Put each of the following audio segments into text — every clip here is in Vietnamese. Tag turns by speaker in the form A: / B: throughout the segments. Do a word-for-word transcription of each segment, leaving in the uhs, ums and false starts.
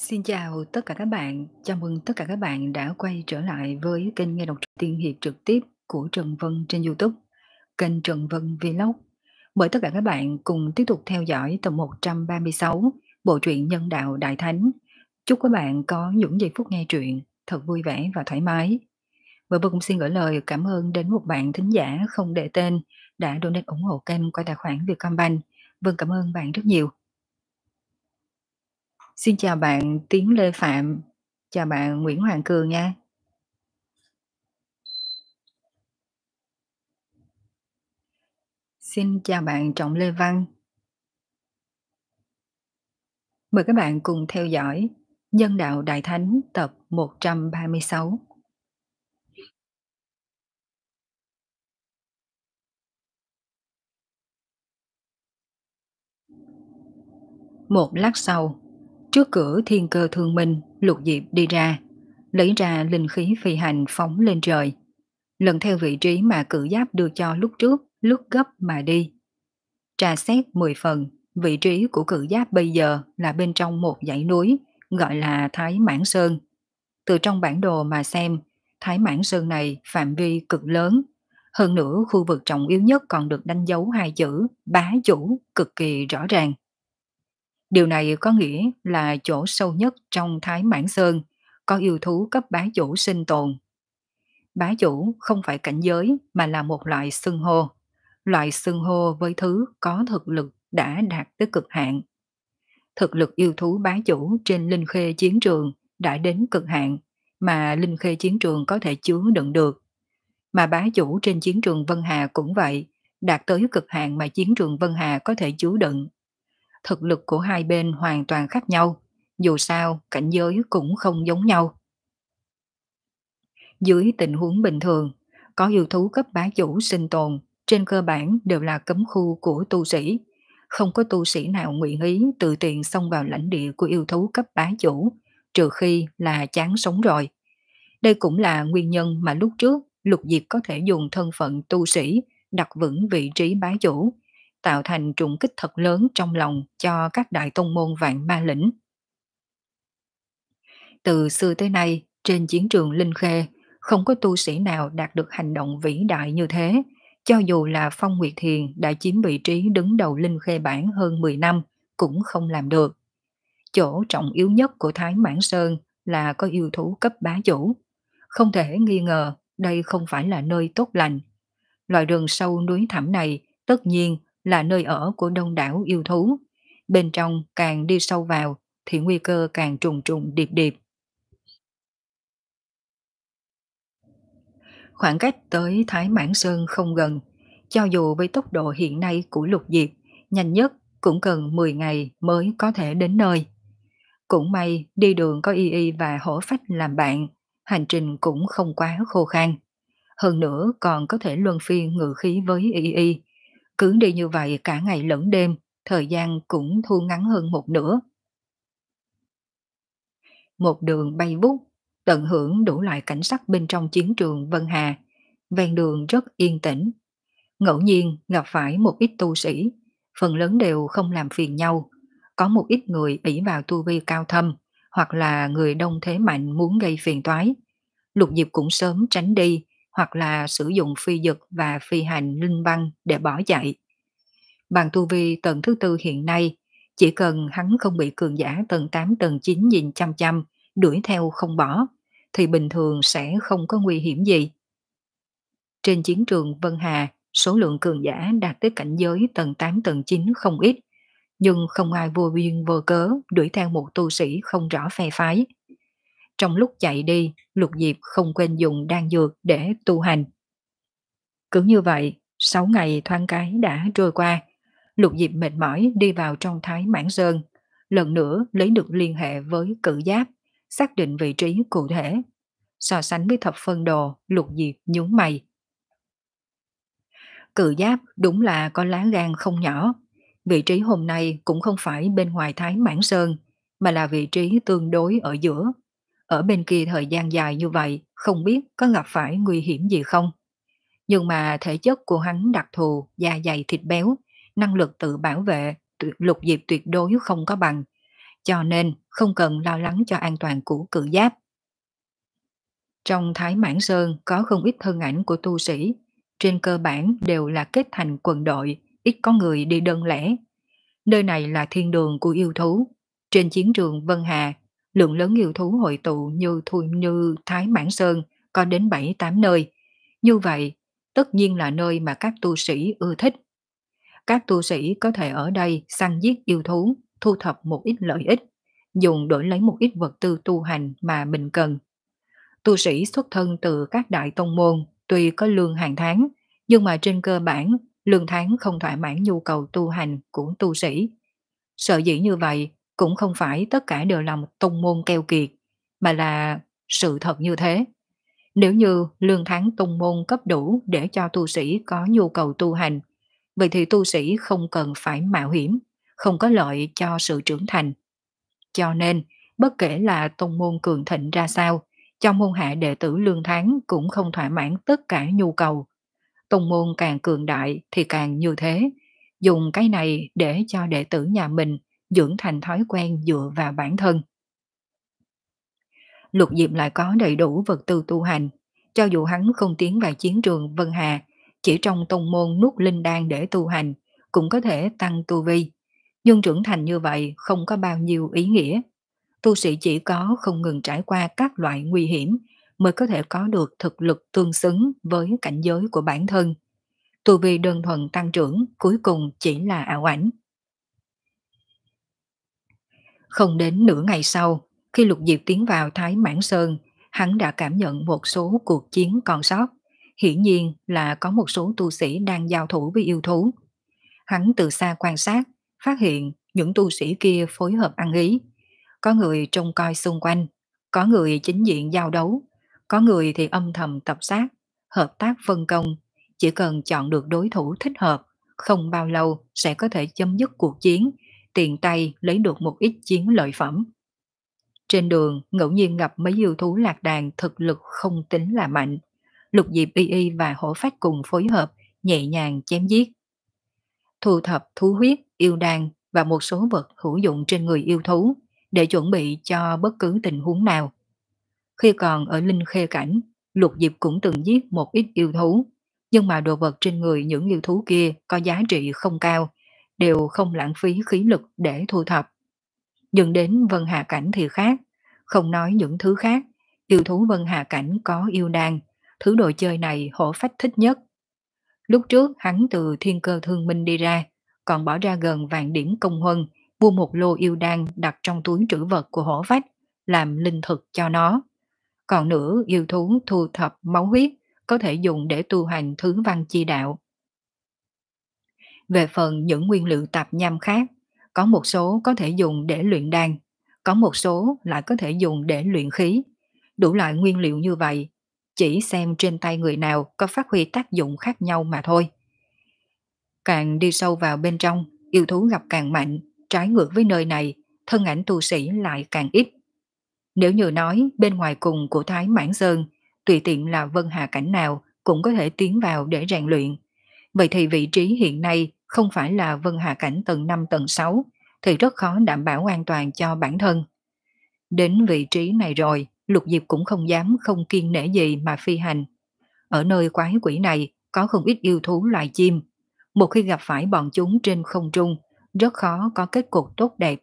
A: Xin chào tất cả các bạn, chào mừng tất cả các bạn đã quay trở lại với kênh nghe đọc truyện tiên hiệp trực tiếp của Trần Vân trên YouTube, kênh Trần Vân Vlog. Mời tất cả các bạn cùng tiếp tục theo dõi tập một trăm ba mươi sáu bộ truyện Nhân đạo Đại Thánh. Chúc các bạn có những giây phút nghe truyện thật vui vẻ và thoải mái. Và Vân cũng xin gửi lời cảm ơn đến một bạn thính giả không để tên đã donate ủng hộ kênh qua tài khoản Vietcombank. Vân cảm ơn bạn rất nhiều. Xin chào bạn Tiến Lê Phạm, chào bạn Nguyễn Hoàng Cường nha. Xin chào bạn Trọng Lê Văn. Mời các bạn cùng theo dõi Nhân đạo Đại Thánh tập một trăm ba mươi sáu. Một lát sau, trước cửa Thiên Cơ Thương Minh, Lục Diệp đi ra, lấy ra linh khí phi hành phóng lên trời, lần theo vị trí mà cử giáp đưa cho lúc trước, lúc gấp mà đi. Trà xét mười phần, vị trí của cử giáp bây giờ là bên trong một dãy núi gọi là Thái Mãn Sơn. Từ trong bản đồ mà xem, Thái Mãn Sơn này phạm vi cực lớn. Hơn nữa khu vực trọng yếu nhất còn được đánh dấu hai chữ bá chủ cực kỳ rõ ràng. Điều này có nghĩa là chỗ sâu nhất trong Thái Mãn Sơn có yêu thú cấp bá chủ sinh tồn. Bá chủ không phải cảnh giới mà là một loại xưng hô. Loại xưng hô với thứ có thực lực đã đạt tới cực hạn. Thực lực yêu thú bá chủ trên linh khê chiến trường đã đến cực hạn mà linh khê chiến trường có thể chứa đựng được. Mà bá chủ trên chiến trường Vân Hà cũng vậy, đạt tới cực hạn mà chiến trường Vân Hà có thể chứa đựng. Thực lực của hai bên hoàn toàn khác nhau, dù sao cảnh giới cũng không giống nhau. Dưới tình huống bình thường, có yêu thú cấp bá chủ sinh tồn, trên cơ bản đều là cấm khu của tu sĩ. Không có tu sĩ nào nguyện ý tự tiện xông vào lãnh địa của yêu thú cấp bá chủ, trừ khi là chán sống rồi. Đây cũng là nguyên nhân mà lúc trước Lục Diệp có thể dùng thân phận tu sĩ đặt vững vị trí bá chủ, tạo thành trùng kích thật lớn trong lòng cho các đại tông môn vạn ma lĩnh. Từ xưa tới nay, trên chiến trường Linh Khê, không có tu sĩ nào đạt được hành động vĩ đại như thế. Cho dù là Phong Nguyệt Thiền đã chiếm vị trí đứng đầu Linh Khê bảng hơn mười năm, cũng không làm được. Chỗ trọng yếu nhất của Thái Mãn Sơn là có yêu thú cấp bá chủ. Không thể nghi ngờ đây không phải là nơi tốt lành. Loại rừng sâu núi thẳm này tất nhiên là nơi ở của đông đảo yêu thú. Bên trong càng đi sâu vào thì nguy cơ càng trùng trùng điệp điệp. Khoảng cách tới Thái Mãn Sơn không gần, cho dù với tốc độ hiện nay của Lục Diệp, nhanh nhất cũng cần mười ngày mới có thể đến nơi. Cũng may đi đường có Y Y và hổ phách làm bạn, hành trình cũng không quá khô khan. Hơn nữa còn có thể luân phiên ngự khí với Y Y. Cứ đi như vậy cả ngày lẫn đêm, thời gian cũng thu ngắn hơn một nửa. Một đường bay vút, tận hưởng đủ loại cảnh sắc bên trong chiến trường Vân Hà. Ven đường rất yên tĩnh. Ngẫu nhiên gặp phải một ít tu sĩ, phần lớn đều không làm phiền nhau. Có một ít người ỷ vào tu vi cao thâm, hoặc là người đông thế mạnh muốn gây phiền toái. Lục Diệp cũng sớm tránh đi, hoặc là sử dụng phi dực và phi hành linh băng để bỏ chạy. Bằng tu vi tầng thứ tư hiện nay, chỉ cần hắn không bị cường giả tầng tám tầng chín nhìn chăm chăm, đuổi theo không bỏ, thì bình thường sẽ không có nguy hiểm gì. Trên chiến trường Vân Hà, số lượng cường giả đạt tới cảnh giới tầng tám tầng chín không ít, nhưng không ai vô duyên vô cớ đuổi theo một tu sĩ không rõ phe phái. Trong lúc chạy đi, Lục Diệp không quên dùng đan dược để tu hành. Cứ như vậy, sáu ngày thoáng cái đã trôi qua, Lục Diệp mệt mỏi đi vào trong Thái Mãn Sơn, lần nữa lấy được liên hệ với cử giáp, xác định vị trí cụ thể. So sánh với thập phân đồ, Lục Diệp nhướng mày. Cự giáp đúng là có lá gan không nhỏ. Vị trí hôm nay cũng không phải bên ngoài Thái Mãn Sơn, mà là vị trí tương đối ở giữa. Ở bên kia thời gian dài như vậy, không biết có gặp phải nguy hiểm gì không. Nhưng mà thể chất của hắn đặc thù, da dày thịt béo, năng lực tự bảo vệ, Lục Diệp tuyệt đối không có bằng. cho nên không cần lo lắng cho an toàn của cự giáp. Trong Thái Mãn Sơn có không ít thân ảnh của tu sĩ, trên cơ bản đều là kết thành quần đội, ít có người đi đơn lẻ. Nơi này là thiên đường của yêu thú. Trên chiến trường Vân Hà, lượng lớn yêu thú hội tụ như thu như Thái Mãn Sơn có đến bảy tám nơi. Như vậy, tất nhiên là nơi mà các tu sĩ ưa thích. Các tu sĩ có thể ở đây săn giết yêu thú, thu thập một ít lợi ích, dùng đổi lấy một ít vật tư tu hành mà mình cần. Tu sĩ xuất thân từ các đại tông môn, tuy có lương hàng tháng, nhưng mà trên cơ bản, lương tháng không thỏa mãn nhu cầu tu hành của tu sĩ. Sợ dĩ như vậy, cũng không phải tất cả đều là một tông môn keo kiệt, mà là sự thật như thế. Nếu như lương tháng tông môn cấp đủ để cho tu sĩ có nhu cầu tu hành, vậy thì tu sĩ không cần phải mạo hiểm, không có lợi cho sự trưởng thành. Cho nên, bất kể là tông môn cường thịnh ra sao, trong môn hạ đệ tử lương tháng cũng không thỏa mãn tất cả nhu cầu. Tông môn càng cường đại thì càng như thế, dùng cái này để cho đệ tử nhà mình dưỡng thành thói quen dựa vào bản thân. Lục Diệp lại có đầy đủ vật tư tu hành, cho dù hắn không tiến vào chiến trường Vân Hà, chỉ trong tông môn nuốt linh đan để tu hành, cũng có thể tăng tu vi. Nhưng trưởng thành như vậy không có bao nhiêu ý nghĩa. Tu sĩ chỉ có không ngừng trải qua các loại nguy hiểm mới có thể có được thực lực tương xứng với cảnh giới của bản thân. Tu vi đơn thuần tăng trưởng cuối cùng chỉ là ảo ảnh. Không đến nửa ngày sau, khi Lục Diệp tiến vào Thái Mãn Sơn, hắn đã cảm nhận một số cuộc chiến còn sót. Hiển nhiên là có một số tu sĩ đang giao thủ với yêu thú. Hắn từ xa quan sát, phát hiện những tu sĩ kia phối hợp ăn ý. Có người trông coi xung quanh, có người chính diện giao đấu, có người thì âm thầm tập sát, hợp tác phân công. Chỉ cần chọn được đối thủ thích hợp, không bao lâu sẽ có thể chấm dứt cuộc chiến, tiện tay lấy được một ít chiến lợi phẩm. Trên đường, ngẫu nhiên gặp mấy yêu thú lạc đàn thực lực không tính là mạnh. Lục Diệp Y Y và Hổ Phách cùng phối hợp, nhẹ nhàng chém giết. Thu thập thú huyết, yêu đan và một số vật hữu dụng trên người yêu thú để chuẩn bị cho bất cứ tình huống nào. Khi còn ở Linh Khê Cảnh, Lục Diệp cũng từng giết một ít yêu thú, nhưng mà đồ vật trên người những yêu thú kia có giá trị không cao, đều không lãng phí khí lực để thu thập. Nhưng đến Vân Hà Cảnh thì khác, không nói những thứ khác, yêu thú Vân Hà Cảnh có yêu đan, thứ đồ chơi này Hổ Phách thích nhất. Lúc trước hắn từ Thiên Cơ Thương Minh đi ra, còn bỏ ra gần vạn điểm công huân, mua một lô yêu đan đặt trong túi trữ vật của Hổ Phách, làm linh thực cho nó. Còn nữa, yêu thú thu thập máu huyết, có thể dùng để tu hành thứ văn chi đạo. Về phần những nguyên liệu tạp nham khác, có một số có thể dùng để luyện đan, có một số lại có thể dùng để luyện khí. Đủ loại nguyên liệu như vậy, chỉ xem trên tay người nào có phát huy tác dụng khác nhau mà thôi. Càng đi sâu vào bên trong, yêu thú gặp càng mạnh, trái ngược với nơi này, thân ảnh tu sĩ lại càng ít. Nếu như nói bên ngoài cùng của Thái Mãn Sơn, tùy tiện là Vân Hà Cảnh nào cũng có thể tiến vào để rèn luyện. Vậy thì vị trí hiện nay không phải là Vân Hà Cảnh tầng năm tầng sáu, thì rất khó đảm bảo an toàn cho bản thân. Đến vị trí này rồi, Lục Diệp cũng không dám không kiêng nể gì mà phi hành. Ở nơi quái quỷ này có không ít yêu thú loài chim. Một khi gặp phải bọn chúng trên không trung, rất khó có kết cục tốt đẹp.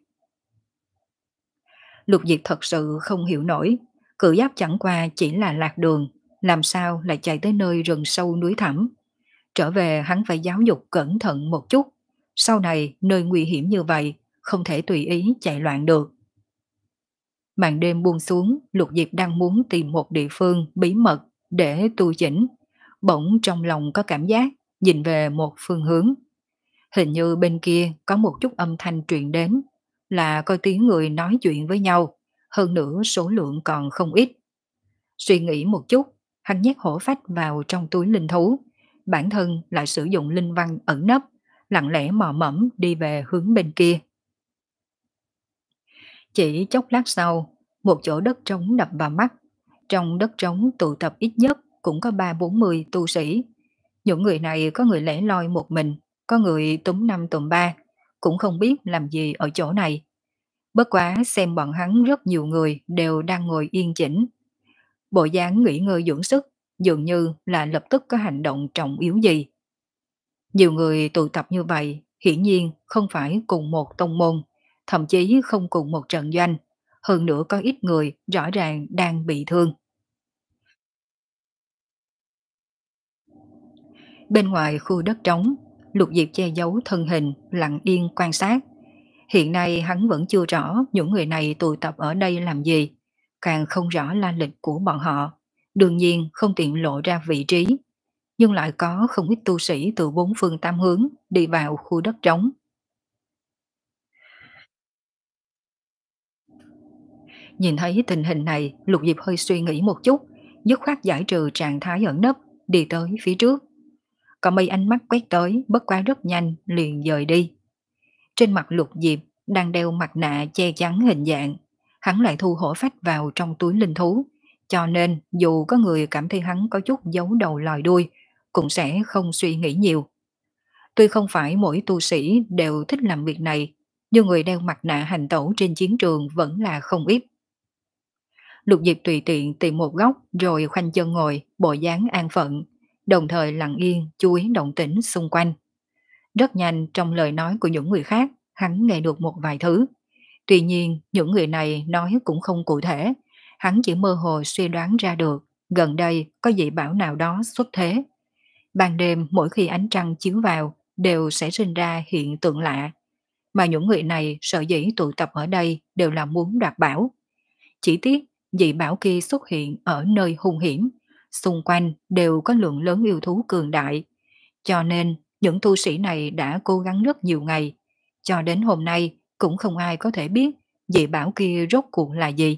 A: Lục Diệp thật sự không hiểu nổi, cự giáp chẳng qua chỉ là lạc đường, làm sao lại chạy tới nơi rừng sâu núi thẳm. Trở về hắn phải giáo dục cẩn thận một chút, sau này nơi nguy hiểm như vậy, không thể tùy ý chạy loạn được. Màn đêm buông xuống, Lục Diệp đang muốn tìm một địa phương bí mật để tu chỉnh, bỗng trong lòng có cảm giác nhìn về một phương hướng. Hình như bên kia có một chút âm thanh truyền đến, là có tiếng người nói chuyện với nhau, hơn nữa số lượng còn không ít. Suy nghĩ một chút, hắn nhét Hổ Phách vào trong túi linh thú, bản thân lại sử dụng linh văn ẩn nấp, lặng lẽ mò mẫm đi về hướng bên kia. Chỉ chốc lát sau, một chỗ đất trống đập vào mắt. Trong đất trống tụ tập ít nhất cũng có ba bốn mươi tu sĩ. Những người này có người lẻ loi một mình, có người túm năm tụm ba, cũng không biết làm gì ở chỗ này. Bất quá xem bọn hắn rất nhiều người đều đang ngồi yên chỉnh, bộ dáng nghỉ ngơi dưỡng sức, dường như là lập tức có hành động trọng yếu gì. Nhiều người tụ tập như vậy, hiển nhiên không phải cùng một tông môn, thậm chí không cùng một trận doanh, hơn nữa có ít người rõ ràng đang bị thương. Bên ngoài khu đất trống, Lục Diệp che giấu thân hình, lặng yên quan sát. Hiện nay hắn vẫn chưa rõ những người này tụ tập ở đây làm gì, càng không rõ la lịch của bọn họ. Đương nhiên không tiện lộ ra vị trí, nhưng lại có không ít tu sĩ từ bốn phương tám hướng đi vào khu đất trống. Nhìn thấy tình hình này, Lục Diệp hơi suy nghĩ một chút, dứt khoát giải trừ trạng thái ẩn nấp, đi tới phía trước. Có mấy ánh mắt quét tới, bất quá rất nhanh, liền dời đi. Trên mặt Lục Diệp đang đeo mặt nạ che chắn hình dạng, hắn lại thu hổ phách vào trong túi linh thú, cho nên dù có người cảm thấy hắn có chút giấu đầu lòi đuôi, cũng sẽ không suy nghĩ nhiều. Tuy không phải mỗi tu sĩ đều thích làm việc này, nhưng người đeo mặt nạ hành tẩu trên chiến trường vẫn là không ít. Lục Diệp tùy tiện tìm một góc rồi khoanh chân ngồi, bộ dáng an phận, đồng thời lặng yên chú ý động tĩnh xung quanh. Rất nhanh trong lời nói của những người khác, hắn nghe được một vài thứ. Tuy nhiên, những người này nói cũng không cụ thể, hắn chỉ mơ hồ suy đoán ra được, gần đây có dị bảo nào đó xuất thế. Ban đêm mỗi khi ánh trăng chiếu vào, đều sẽ sinh ra hiện tượng lạ. Mà những người này sợ dĩ tụ tập ở đây đều là muốn đoạt bảo. Chỉ tiếc, dị bảo kia xuất hiện ở nơi hung hiểm, xung quanh đều có lượng lớn yêu thú cường đại. Cho nên, những tu sĩ này đã cố gắng rất nhiều ngày, cho đến hôm nay cũng không ai có thể biết dị bảo kia rốt cuộc là gì.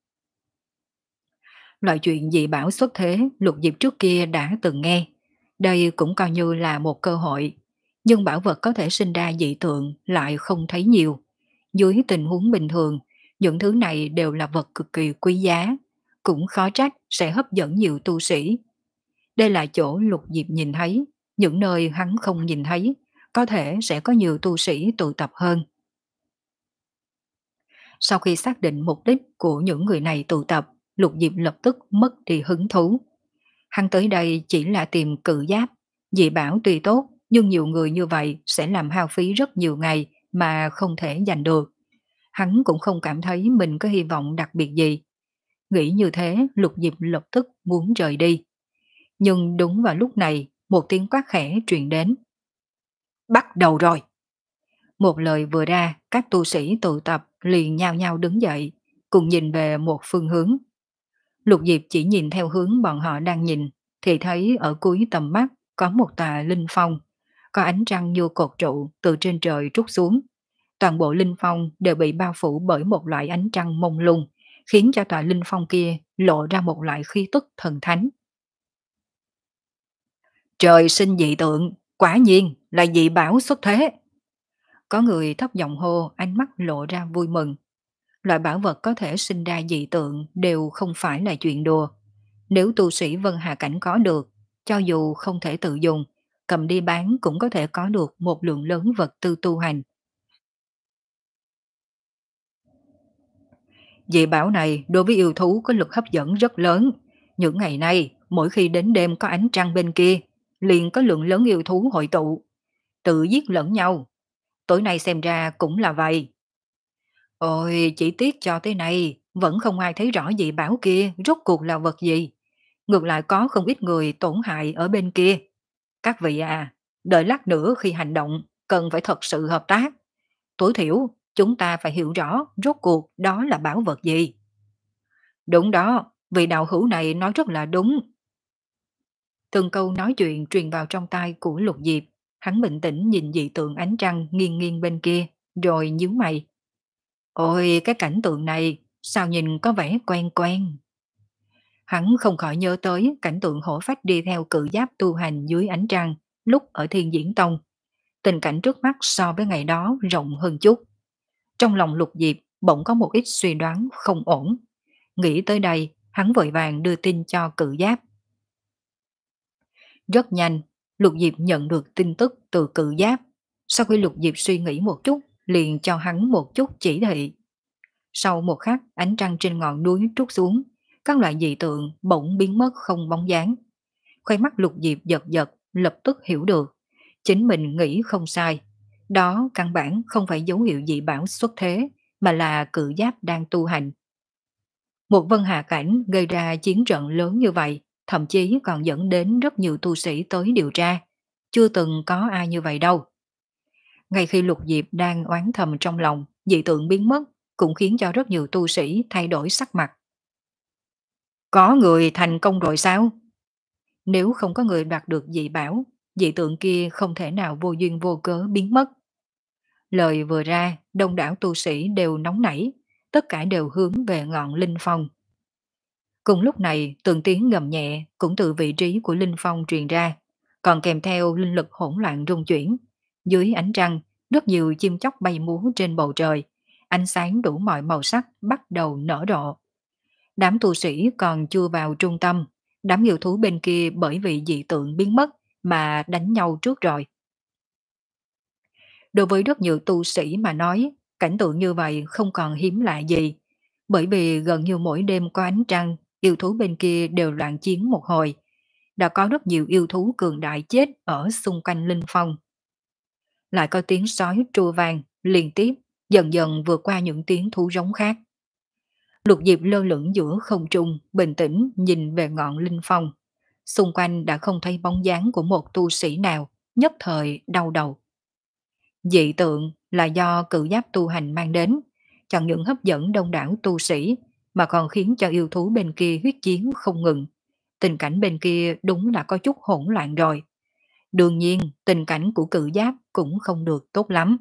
A: Loại chuyện dị bảo xuất thế, Lục Diệp trước kia đã từng nghe. Đây cũng coi như là một cơ hội. Nhưng bảo vật có thể sinh ra dị tượng lại không thấy nhiều. Dưới tình huống bình thường, những thứ này đều là vật cực kỳ quý giá. Cũng khó trách sẽ hấp dẫn nhiều tu sĩ. Đây là chỗ Lục Diệp nhìn thấy. Những nơi hắn không nhìn thấy, có thể sẽ có nhiều tu sĩ tụ tập hơn. Sau khi xác định mục đích của những người này tụ tập, Lục Diệp lập tức mất đi hứng thú. Hắn tới đây chỉ là tìm cự giáp, dị bảo tuy tốt, nhưng nhiều người như vậy sẽ làm hao phí rất nhiều ngày mà không thể giành được. Hắn cũng không cảm thấy mình có hy vọng đặc biệt gì. Nghĩ như thế, Lục Diệp lập tức muốn rời đi. Nhưng đúng vào lúc này, một tiếng quát khẽ truyền đến. Bắt đầu rồi! Một lời vừa ra, các tu sĩ tụ tập liền nhao nhao đứng dậy, cùng nhìn về một phương hướng. Lục Diệp chỉ nhìn theo hướng bọn họ đang nhìn, thì thấy ở cuối tầm mắt có một tòa linh phong, có ánh trăng như cột trụ từ trên trời trút xuống. Toàn bộ linh phong đều bị bao phủ bởi một loại ánh trăng mông lung, khiến cho tòa linh phong kia lộ ra một loại khí tức thần thánh. Trời sinh dị tượng, quả nhiên là dị bảo xuất thế. Có người thấp giọng hô, ánh mắt lộ ra vui mừng. Loại bảo vật có thể sinh ra dị tượng đều không phải là chuyện đùa. Nếu tu sĩ Vân Hà Cảnh có được, cho dù không thể tự dùng, cầm đi bán cũng có thể có được một lượng lớn vật tư tu hành. Dị bảo này đối với yêu thú có lực hấp dẫn rất lớn. Những ngày nay, mỗi khi đến đêm có ánh trăng bên kia, liền có lượng lớn yêu thú hội tụ, tự giết lẫn nhau. Tối nay xem ra cũng là vậy. Ôi, chỉ tiếc cho tới nay, vẫn không ai thấy rõ dị bảo kia rốt cuộc là vật gì. Ngược lại có không ít người tổn hại ở bên kia. Các vị à, đợi lát nữa khi hành động, cần phải thật sự hợp tác. Tối thiểu, chúng ta phải hiểu rõ rốt cuộc đó là bảo vật gì. Đúng đó, vị đạo hữu này nói rất là đúng. Từng câu nói chuyện truyền vào trong tai của Lục Diệp, hắn bình tĩnh nhìn dị tượng ánh trăng nghiêng nghiêng bên kia, rồi nhíu mày. Ôi, cái cảnh tượng này, sao nhìn có vẻ quen quen. Hắn không khỏi nhớ tới cảnh tượng hổ phách đi theo cự giáp tu hành dưới ánh trăng lúc ở Thiên Diễn Tông. Tình cảnh trước mắt so với ngày đó rộng hơn chút. Trong lòng Lục Diệp bỗng có một ít suy đoán không ổn. Nghĩ tới đây, hắn vội vàng đưa tin cho cự giáp. Rất nhanh, Lục Diệp nhận được tin tức từ cự giáp. Sau khi Lục Diệp suy nghĩ một chút, liền cho hắn một chút chỉ thị. Sau một khắc, ánh trăng trên ngọn núi trút xuống, các loại dị tượng bỗng biến mất không bóng dáng. Khóe mắt Lục Diệp giật giật, lập tức hiểu được. Chính mình nghĩ không sai. Đó căn bản không phải dấu hiệu dị bảo xuất thế, mà là cự giáp đang tu hành. Một vân hạ cảnh gây ra chiến trận lớn như vậy, thậm chí còn dẫn đến rất nhiều tu sĩ tới điều tra. Chưa từng có ai như vậy đâu. Ngay khi Lục Diệp đang oán thầm trong lòng, dị tượng biến mất, cũng khiến cho rất nhiều tu sĩ thay đổi sắc mặt. Có người thành công rồi sao? Nếu không có người đoạt được dị bảo, dị tượng kia không thể nào vô duyên vô cớ biến mất. Lời vừa ra, đông đảo tu sĩ đều nóng nảy, tất cả đều hướng về ngọn linh phong. Cùng lúc này, từng tiếng gầm nhẹ cũng từ vị trí của linh phong truyền ra, còn kèm theo linh lực hỗn loạn rung chuyển. Dưới ánh trăng, rất nhiều chim chóc bay múa trên bầu trời, ánh sáng đủ mọi màu sắc bắt đầu nở rộ. Đám tu sĩ còn chưa vào trung tâm, đám yêu thú bên kia bởi vì dị tượng biến mất mà đánh nhau trước rồi. Đối với rất nhiều tu sĩ mà nói, cảnh tượng như vậy không còn hiếm lạ gì, bởi vì gần như mỗi đêm có ánh trăng, yêu thú bên kia đều loạn chiến một hồi. Đã có rất nhiều yêu thú cường đại chết ở xung quanh linh phong. Lại có tiếng sói tru vang liên tiếp, dần dần vượt qua những tiếng thú rống khác. Lục Diệp lơ lửng giữa không trung, bình tĩnh nhìn về ngọn linh phong. Xung quanh đã không thấy bóng dáng của một tu sĩ nào, nhất thời đau đầu. Dị tượng là do cự giáp tu hành mang đến, chẳng những hấp dẫn đông đảo tu sĩ, mà còn khiến cho yêu thú bên kia huyết chiến không ngừng. Tình cảnh bên kia đúng là có chút hỗn loạn rồi. Đương nhiên, tình cảnh của cự giáp cũng không được tốt lắm.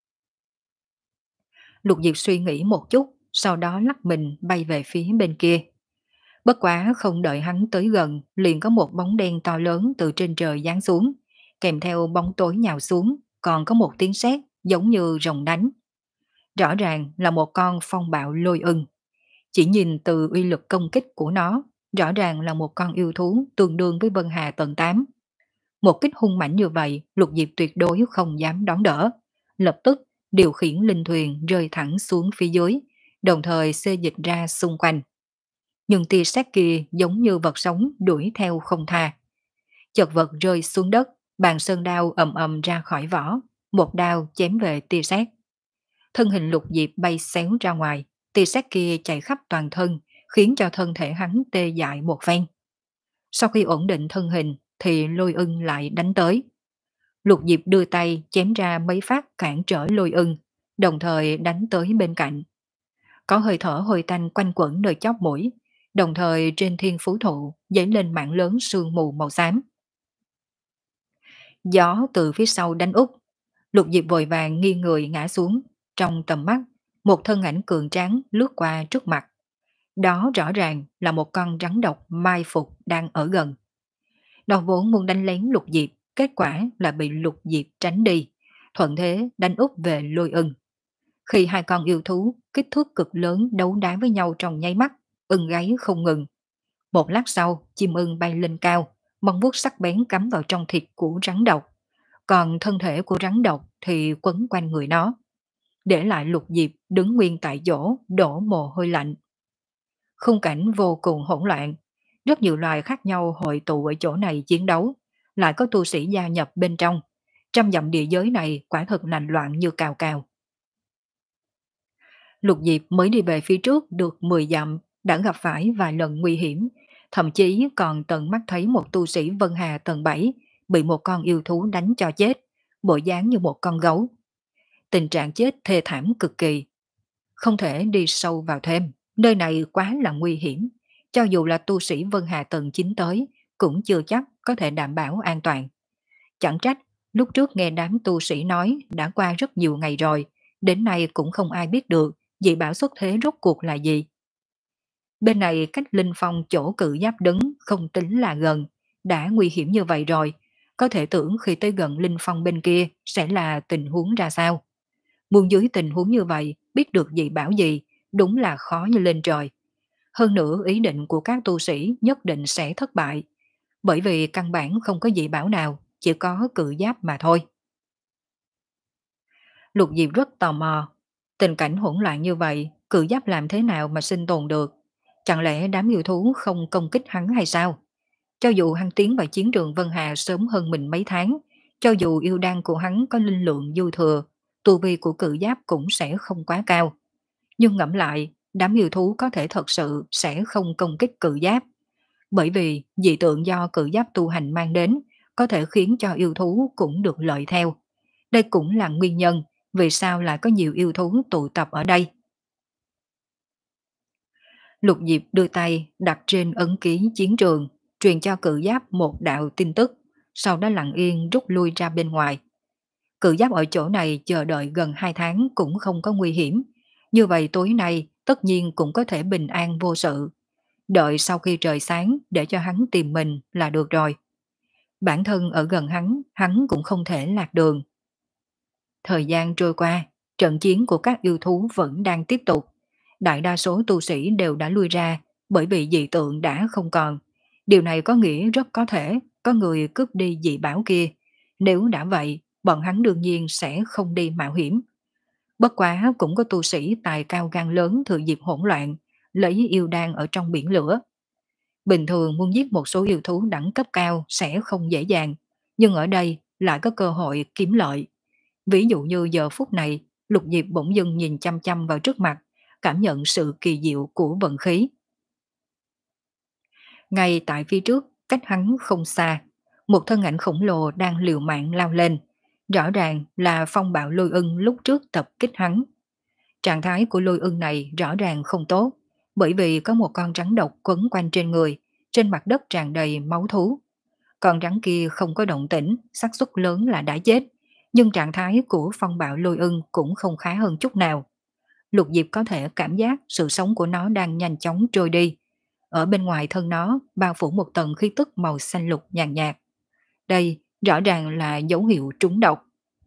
A: Lục Diệp suy nghĩ một chút, sau đó lắc mình bay về phía bên kia. Bất quá không đợi hắn tới gần, liền có một bóng đen to lớn từ trên trời giáng xuống, kèm theo bóng tối nhào xuống, còn có một tiếng sét giống như rồng đánh. Rõ ràng là một con phong bạo lôi ưng. Chỉ nhìn từ uy lực công kích của nó, rõ ràng là một con yêu thú tương đương với Vân Hà tầng tám. Một kích hung mãnh như vậy, Lục Diệp tuyệt đối không dám đón đỡ. Lập tức điều khiển linh thuyền rơi thẳng xuống phía dưới, đồng thời xê dịch ra xung quanh. Nhưng tia sét kia giống như vật sống đuổi theo không tha. Chật vật rơi xuống đất, bàn sơn đao ầm ầm ra khỏi vỏ, một đao chém về tia sét. Thân hình Lục Diệp bay xéo ra ngoài, tia sét kia chạy khắp toàn thân, khiến cho thân thể hắn tê dại một phen. Sau khi ổn định thân hình, thì lôi ưng lại đánh tới. Lục Diệp đưa tay chém ra mấy phát cản trở lôi ưng, đồng thời đánh tới bên cạnh. Có hơi thở hôi tanh quanh quẩn nơi chóp mũi, đồng thời trên thiên phú thụ dấy lên mảng lớn sương mù màu xám. Gió từ phía sau đánh úp, Lục Diệp vội vàng nghiêng người ngã xuống, trong tầm mắt, một thân ảnh cường tráng lướt qua trước mặt. Đó rõ ràng là một con rắn độc mai phục đang ở gần. Nó vốn muốn đánh lén Lục Diệp, kết quả là bị Lục Diệp tránh đi, thuận thế đánh úp về lôi ưng. Khi hai con yêu thú kích thước cực lớn đấu đá với nhau trong nháy mắt, ưng gáy không ngừng. Một lát sau, chim ưng bay lên cao, móng vuốt sắc bén cắm vào trong thịt của rắn độc, còn thân thể của rắn độc thì quấn quanh người nó, để lại Lục Diệp đứng nguyên tại chỗ, đổ mồ hôi lạnh. Khung cảnh vô cùng hỗn loạn, rất nhiều loài khác nhau hội tụ ở chỗ này chiến đấu, lại có tu sĩ gia nhập bên trong. Trăm dặm địa giới này quả thật lành loạn như cào cào. Lục Diệp mới đi về phía trước được mười dặm, đã gặp phải vài lần nguy hiểm, thậm chí còn tận mắt thấy một tu sĩ Vân Hà tầng bảy bị một con yêu thú đánh cho chết, bộ dáng như một con gấu. Tình trạng chết thê thảm cực kỳ. Không thể đi sâu vào thêm, nơi này quá là nguy hiểm. Cho dù là tu sĩ Vân Hà tầng chín tới, cũng chưa chắc có thể đảm bảo an toàn. Chẳng trách, lúc trước nghe đám tu sĩ nói đã qua rất nhiều ngày rồi, đến nay cũng không ai biết được dị bảo xuất thế rốt cuộc là gì. Bên này cách linh phong chỗ cự giáp đứng không tính là gần, đã nguy hiểm như vậy rồi, có thể tưởng khi tới gần linh phong bên kia sẽ là tình huống ra sao. Muôn dưới tình huống như vậy, biết được dị bảo gì, đúng là khó như lên trời. Hơn nữa ý định của các tu sĩ nhất định sẽ thất bại, bởi vì căn bản không có dị bảo nào, chỉ có cự giáp mà thôi. Lục Diệp rất tò mò, tình cảnh hỗn loạn như vậy, Cự giáp làm thế nào mà sinh tồn được? Chẳng lẽ đám yêu thú không công kích hắn hay sao? Cho dù hắn tiến vào chiến trường Vân Hà sớm hơn mình mấy tháng, cho dù yêu đan của hắn có linh lượng dư thừa, tu vi của cự giáp cũng sẽ không quá cao. Nhưng ngẫm lại, đám yêu thú có thể thật sự sẽ không công kích cự giáp. Bởi vì dị tượng do cự giáp tu hành mang đến có thể khiến cho yêu thú cũng được lợi theo. Đây cũng là nguyên nhân vì sao lại có nhiều yêu thú tụ tập ở đây. Lục Diệp đưa tay đặt trên ấn ký chiến trường, truyền cho cự giáp một đạo tin tức, sau đó lặng yên rút lui ra bên ngoài. Cự giáp ở chỗ này chờ đợi gần hai tháng cũng không có nguy hiểm. Như vậy tối nay tất nhiên cũng có thể bình an vô sự. Đợi sau khi trời sáng để cho hắn tìm mình là được rồi. Bản thân ở gần hắn, hắn cũng không thể lạc đường. Thời gian trôi qua, trận chiến của các yêu thú vẫn đang tiếp tục. Đại đa số tu sĩ đều đã lui ra bởi vì dị tượng đã không còn. Điều này có nghĩa rất có thể có người cướp đi dị bảo kia. Nếu đã vậy, bọn hắn đương nhiên sẽ không đi mạo hiểm. Bất quá cũng có tu sĩ tài cao gan lớn thừa dịp hỗn loạn, lấy yêu đan ở trong biển lửa. Bình thường muốn giết một số yêu thú đẳng cấp cao sẽ không dễ dàng, nhưng ở đây lại có cơ hội kiếm lợi. Ví dụ như giờ phút này, Lục Diệp bỗng dưng nhìn chăm chăm vào trước mặt, cảm nhận sự kỳ diệu của vận khí. Ngay tại phía trước, cách hắn không xa, một thân ảnh khổng lồ đang liều mạng lao lên. Rõ ràng là phong bạo lôi ưng lúc trước tập kích hắn. Trạng thái của lôi ưng này rõ ràng không tốt, bởi vì có một con rắn độc quấn quanh trên người, trên mặt đất tràn đầy máu thú. Con rắn kia không có động tĩnh, xác suất lớn là đã chết, nhưng trạng thái của phong bạo lôi ưng cũng không khá hơn chút nào. Lục Diệp có thể cảm giác sự sống của nó đang nhanh chóng trôi đi. Ở bên ngoài thân nó bao phủ một tầng khí tức màu xanh lục nhàn nhạt. Đây rõ ràng là dấu hiệu trúng độc.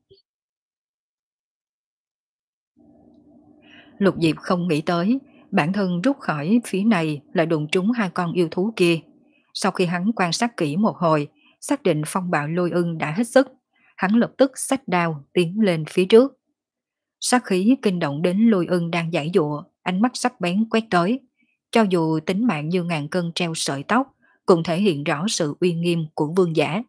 A: Lục Diệp không nghĩ tới, bản thân rút khỏi phía này lại đụng trúng hai con yêu thú kia. Sau khi hắn quan sát kỹ một hồi, xác định phong bạo lôi ưng đã hết sức, hắn lập tức xách đao tiến lên phía trước. Sát khí kinh động đến lôi ưng đang giãy giụa, ánh mắt sắc bén quét tới. Cho dù tính mạng như ngàn cân treo sợi tóc, cũng thể hiện rõ sự uy nghiêm của vương giả.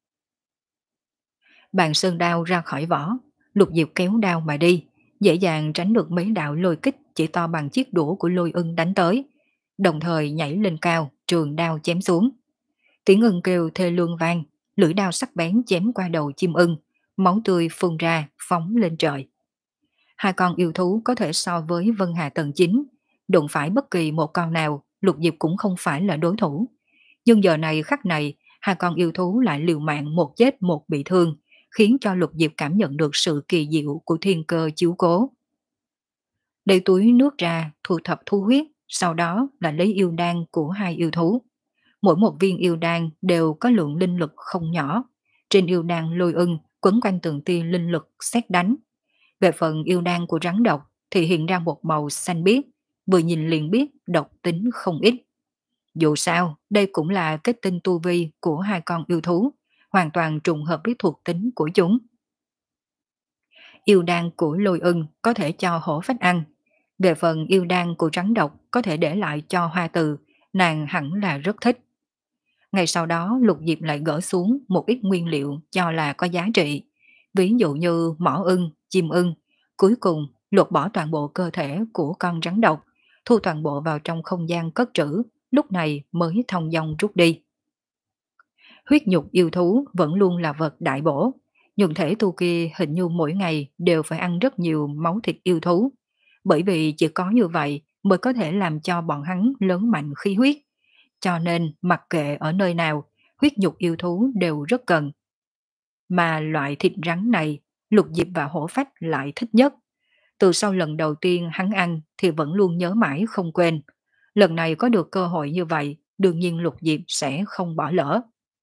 A: Bàn sơn đao ra khỏi vỏ, Lục Diệp kéo đao mà đi, dễ dàng tránh được mấy đạo lôi kích chỉ to bằng chiếc đũa của lôi ưng đánh tới, đồng thời nhảy lên cao, trường đao chém xuống. Tiếng ưng kêu thê lương vang, lưỡi đao sắc bén chém qua đầu chim ưng, máu tươi phun ra, phóng lên trời. Hai con yêu thú có thể so với Vân Hà tầng chín, đụng phải bất kỳ một con nào, Lục Diệp cũng không phải là đối thủ. Nhưng giờ này khắc này, hai con yêu thú lại liều mạng một chết một bị thương, khiến cho Lục Diệp cảm nhận được sự kỳ diệu của thiên cơ chiếu cố. Lấy túi nước ra, thu thập thu huyết, sau đó là lấy yêu đan của hai yêu thú. Mỗi một viên yêu đan đều có lượng linh lực không nhỏ. Trên yêu đan lôi ưng quấn quanh từng tia linh lực xét đánh. Về phần yêu đan của rắn độc thì hiện ra một màu xanh biếc, vừa nhìn liền biết độc tính không ít. Dù sao, đây cũng là kết tinh tu vi của hai con yêu thú, hoàn toàn trùng hợp với thuộc tính của chúng. Yêu đan của lôi ưng có thể cho hổ phách ăn. Về phần yêu đan của rắn độc có thể để lại cho hoa từ, nàng hẳn là rất thích. Ngày sau đó Lục Diệp lại gỡ xuống một ít nguyên liệu cho là có giá trị, ví dụ như mỏ ưng, chim ưng. Cuối cùng lột bỏ toàn bộ cơ thể của con rắn độc, thu toàn bộ vào trong không gian cất trữ, lúc này mới thông dong rút đi. Huyết nhục yêu thú vẫn luôn là vật đại bổ, nhưng thể tu kia hình như mỗi ngày đều phải ăn rất nhiều máu thịt yêu thú, bởi vì chỉ có như vậy mới có thể làm cho bọn hắn lớn mạnh khí huyết. Cho nên mặc kệ ở nơi nào, huyết nhục yêu thú đều rất cần. Mà loại thịt rắn này, Lục Diệp và Hổ Phách lại thích nhất. Từ sau lần đầu tiên hắn ăn thì vẫn luôn nhớ mãi không quên. Lần này có được cơ hội như vậy, đương nhiên Lục Diệp sẽ không bỏ lỡ.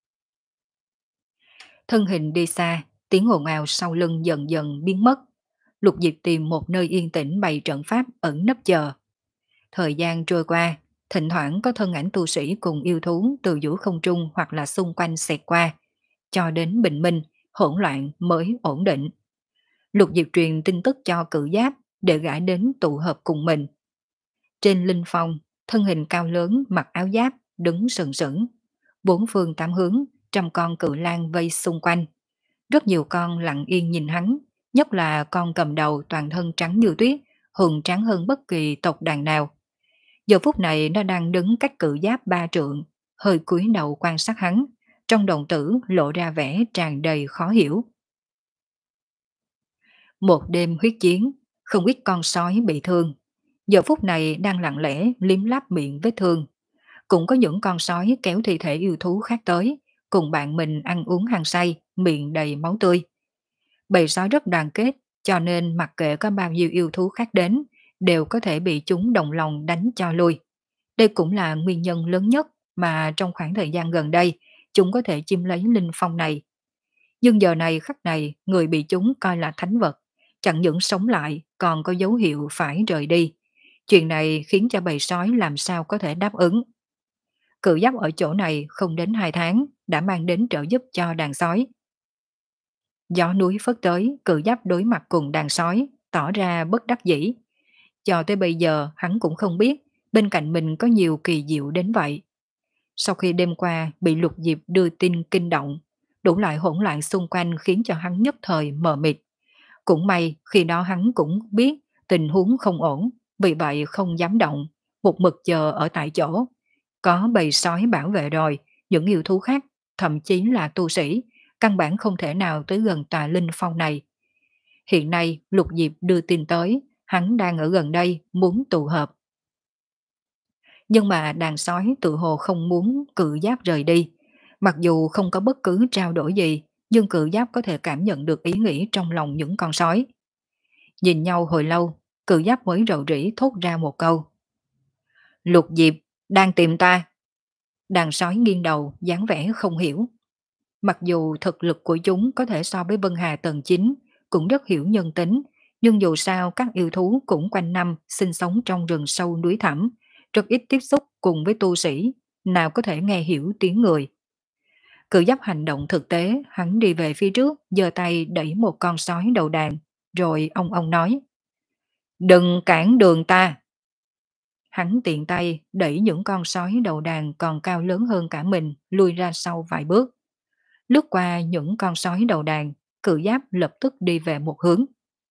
A: Thân hình đi xa, tiếng ồn ào sau lưng dần dần biến mất. Lục Diệp tìm một nơi yên tĩnh bày trận pháp ẩn nấp chờ. Thời gian trôi qua, thỉnh thoảng có thân ảnh tu sĩ cùng yêu thú từ giữa không trung hoặc là xung quanh xẹt qua, cho đến bình minh, hỗn loạn mới ổn định. Lục Diệp truyền tin tức cho cự giáp để gã đến tụ hợp cùng mình, Trên linh phong, thân hình cao lớn mặc áo giáp, đứng sừng sững. Bốn phương tám hướng, trăm con cự lang vây xung quanh. Rất nhiều con lặng yên nhìn hắn, nhất là con cầm đầu toàn thân trắng như tuyết, hùng tráng hơn bất kỳ tộc đàn nào. Giờ phút này nó đang đứng cách cự giáp ba trượng, hơi cúi đầu quan sát hắn, trong đồng tử lộ ra vẻ tràn đầy khó hiểu. Một đêm huyết chiến, không ít con sói bị thương. Giờ phút này đang lặng lẽ liếm láp miệng vết thương. Cũng có những con sói kéo thi thể yêu thú khác tới, cùng bạn mình ăn uống hăng say, miệng đầy máu tươi. Bầy sói rất đoàn kết, cho nên mặc kệ có bao nhiêu yêu thú khác đến, đều có thể bị chúng đồng lòng đánh cho lui. Đây cũng là nguyên nhân lớn nhất mà trong khoảng thời gian gần đây, chúng có thể chiếm lấy linh phong này. Nhưng giờ này khắc này, người bị chúng coi là thánh vật, chẳng những sống lại còn có dấu hiệu phải rời đi. Chuyện này khiến cho bầy sói làm sao có thể đáp ứng. Cự giáp ở chỗ này không đến hai tháng đã mang đến trợ giúp cho đàn sói. Gió núi phất tới, cự giáp đối mặt cùng đàn sói, tỏ ra bất đắc dĩ. Cho tới bây giờ hắn cũng không biết bên cạnh mình có nhiều kỳ diệu đến vậy. Sau khi đêm qua bị Lục Diệp đưa tin kinh động, đủ loại hỗn loạn xung quanh khiến cho hắn nhất thời mờ mịt. Cũng may khi đó hắn cũng biết tình huống không ổn, vì vậy không dám động, một mực chờ ở tại chỗ. Có bầy sói bảo vệ rồi, những yêu thú khác, thậm chí là tu sĩ, căn bản không thể nào tới gần tòa linh phong này. Hiện nay Lục Diệp đưa tin tới, hắn đang ở gần đây muốn tụ hợp. Nhưng mà đàn sói tự hồ không muốn cự giáp rời đi. Mặc dù không có bất cứ trao đổi gì, nhưng cự giáp có thể cảm nhận được ý nghĩ trong lòng những con sói. Nhìn nhau hồi lâu, cự giáp mới rầu rĩ thốt ra một câu. Lục Diệp, đang tìm ta. Đàn sói nghiêng đầu, dáng vẻ không hiểu. Mặc dù thực lực của chúng có thể so với Vân Hà tầng chín, cũng rất hiểu nhân tính, nhưng dù sao các yêu thú cũng quanh năm sinh sống trong rừng sâu núi thẳm, rất ít tiếp xúc cùng với tu sĩ, nào có thể nghe hiểu tiếng người. Cự giáp hành động thực tế, hắn đi về phía trước, giơ tay đẩy một con sói đầu đàn, rồi ông ông nói. Đừng cản đường ta. Hắn tiện tay đẩy những con sói đầu đàn còn cao lớn hơn cả mình lui ra sau vài bước. Lướt qua những con sói đầu đàn, cự giáp lập tức đi về một hướng.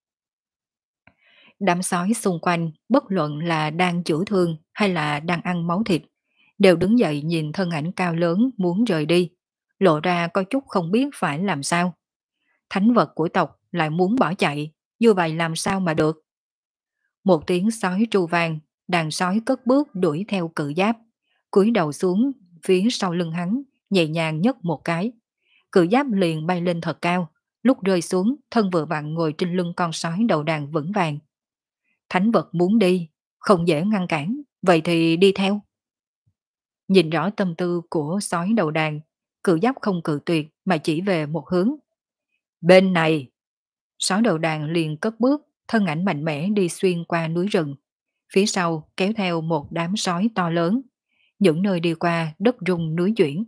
A: Đám sói xung quanh, bất luận là đang chữa thương hay là đang ăn máu thịt, đều đứng dậy nhìn thân ảnh cao lớn muốn rời đi, lộ ra có chút không biết phải làm sao. Thánh vật của tộc lại muốn bỏ chạy, như vậy làm sao mà được. Một tiếng sói tru vang, đàn sói cất bước đuổi theo cự giáp, cúi đầu xuống phía sau lưng hắn, nhẹ nhàng nhấc một cái. Cự giáp liền bay lên thật cao, lúc rơi xuống thân vừa vặn ngồi trên lưng con sói đầu đàn vững vàng. Thánh vật muốn đi, không dễ ngăn cản, vậy thì đi theo. Nhìn rõ tâm tư của sói đầu đàn, cự giáp không cự tuyệt mà chỉ về một hướng. Bên này, sói đầu đàn liền cất bước, thân ảnh mạnh mẽ đi xuyên qua núi rừng. Phía sau kéo theo một đám sói to lớn. Những nơi đi qua đất rung núi chuyển.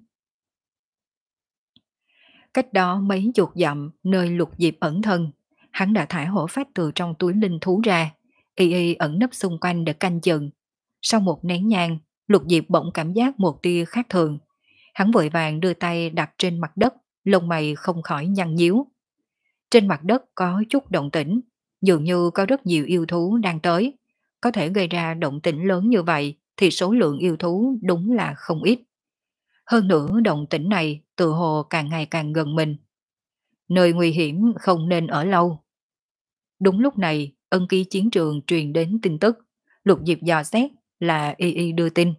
A: Cách đó mấy chục dặm nơi Lục Diệp ẩn thân, hắn đã thả hổ phách từ trong túi linh thú ra, y y ẩn nấp xung quanh để canh chừng. Sau một nén nhang, Lục Diệp bỗng cảm giác một tia khác thường. Hắn vội vàng đưa tay đặt trên mặt đất, lông mày không khỏi nhăn nhíu. Trên mặt đất có chút động tĩnh, dường như có rất nhiều yêu thú đang tới. Có thể gây ra động tĩnh lớn như vậy thì số lượng yêu thú đúng là không ít. Hơn nữa động tĩnh này tự hồ càng ngày càng gần mình. Nơi nguy hiểm không nên ở lâu. Đúng lúc này, ân ký chiến trường truyền đến tin tức. Lục Diệp dò xét là y y đưa tin.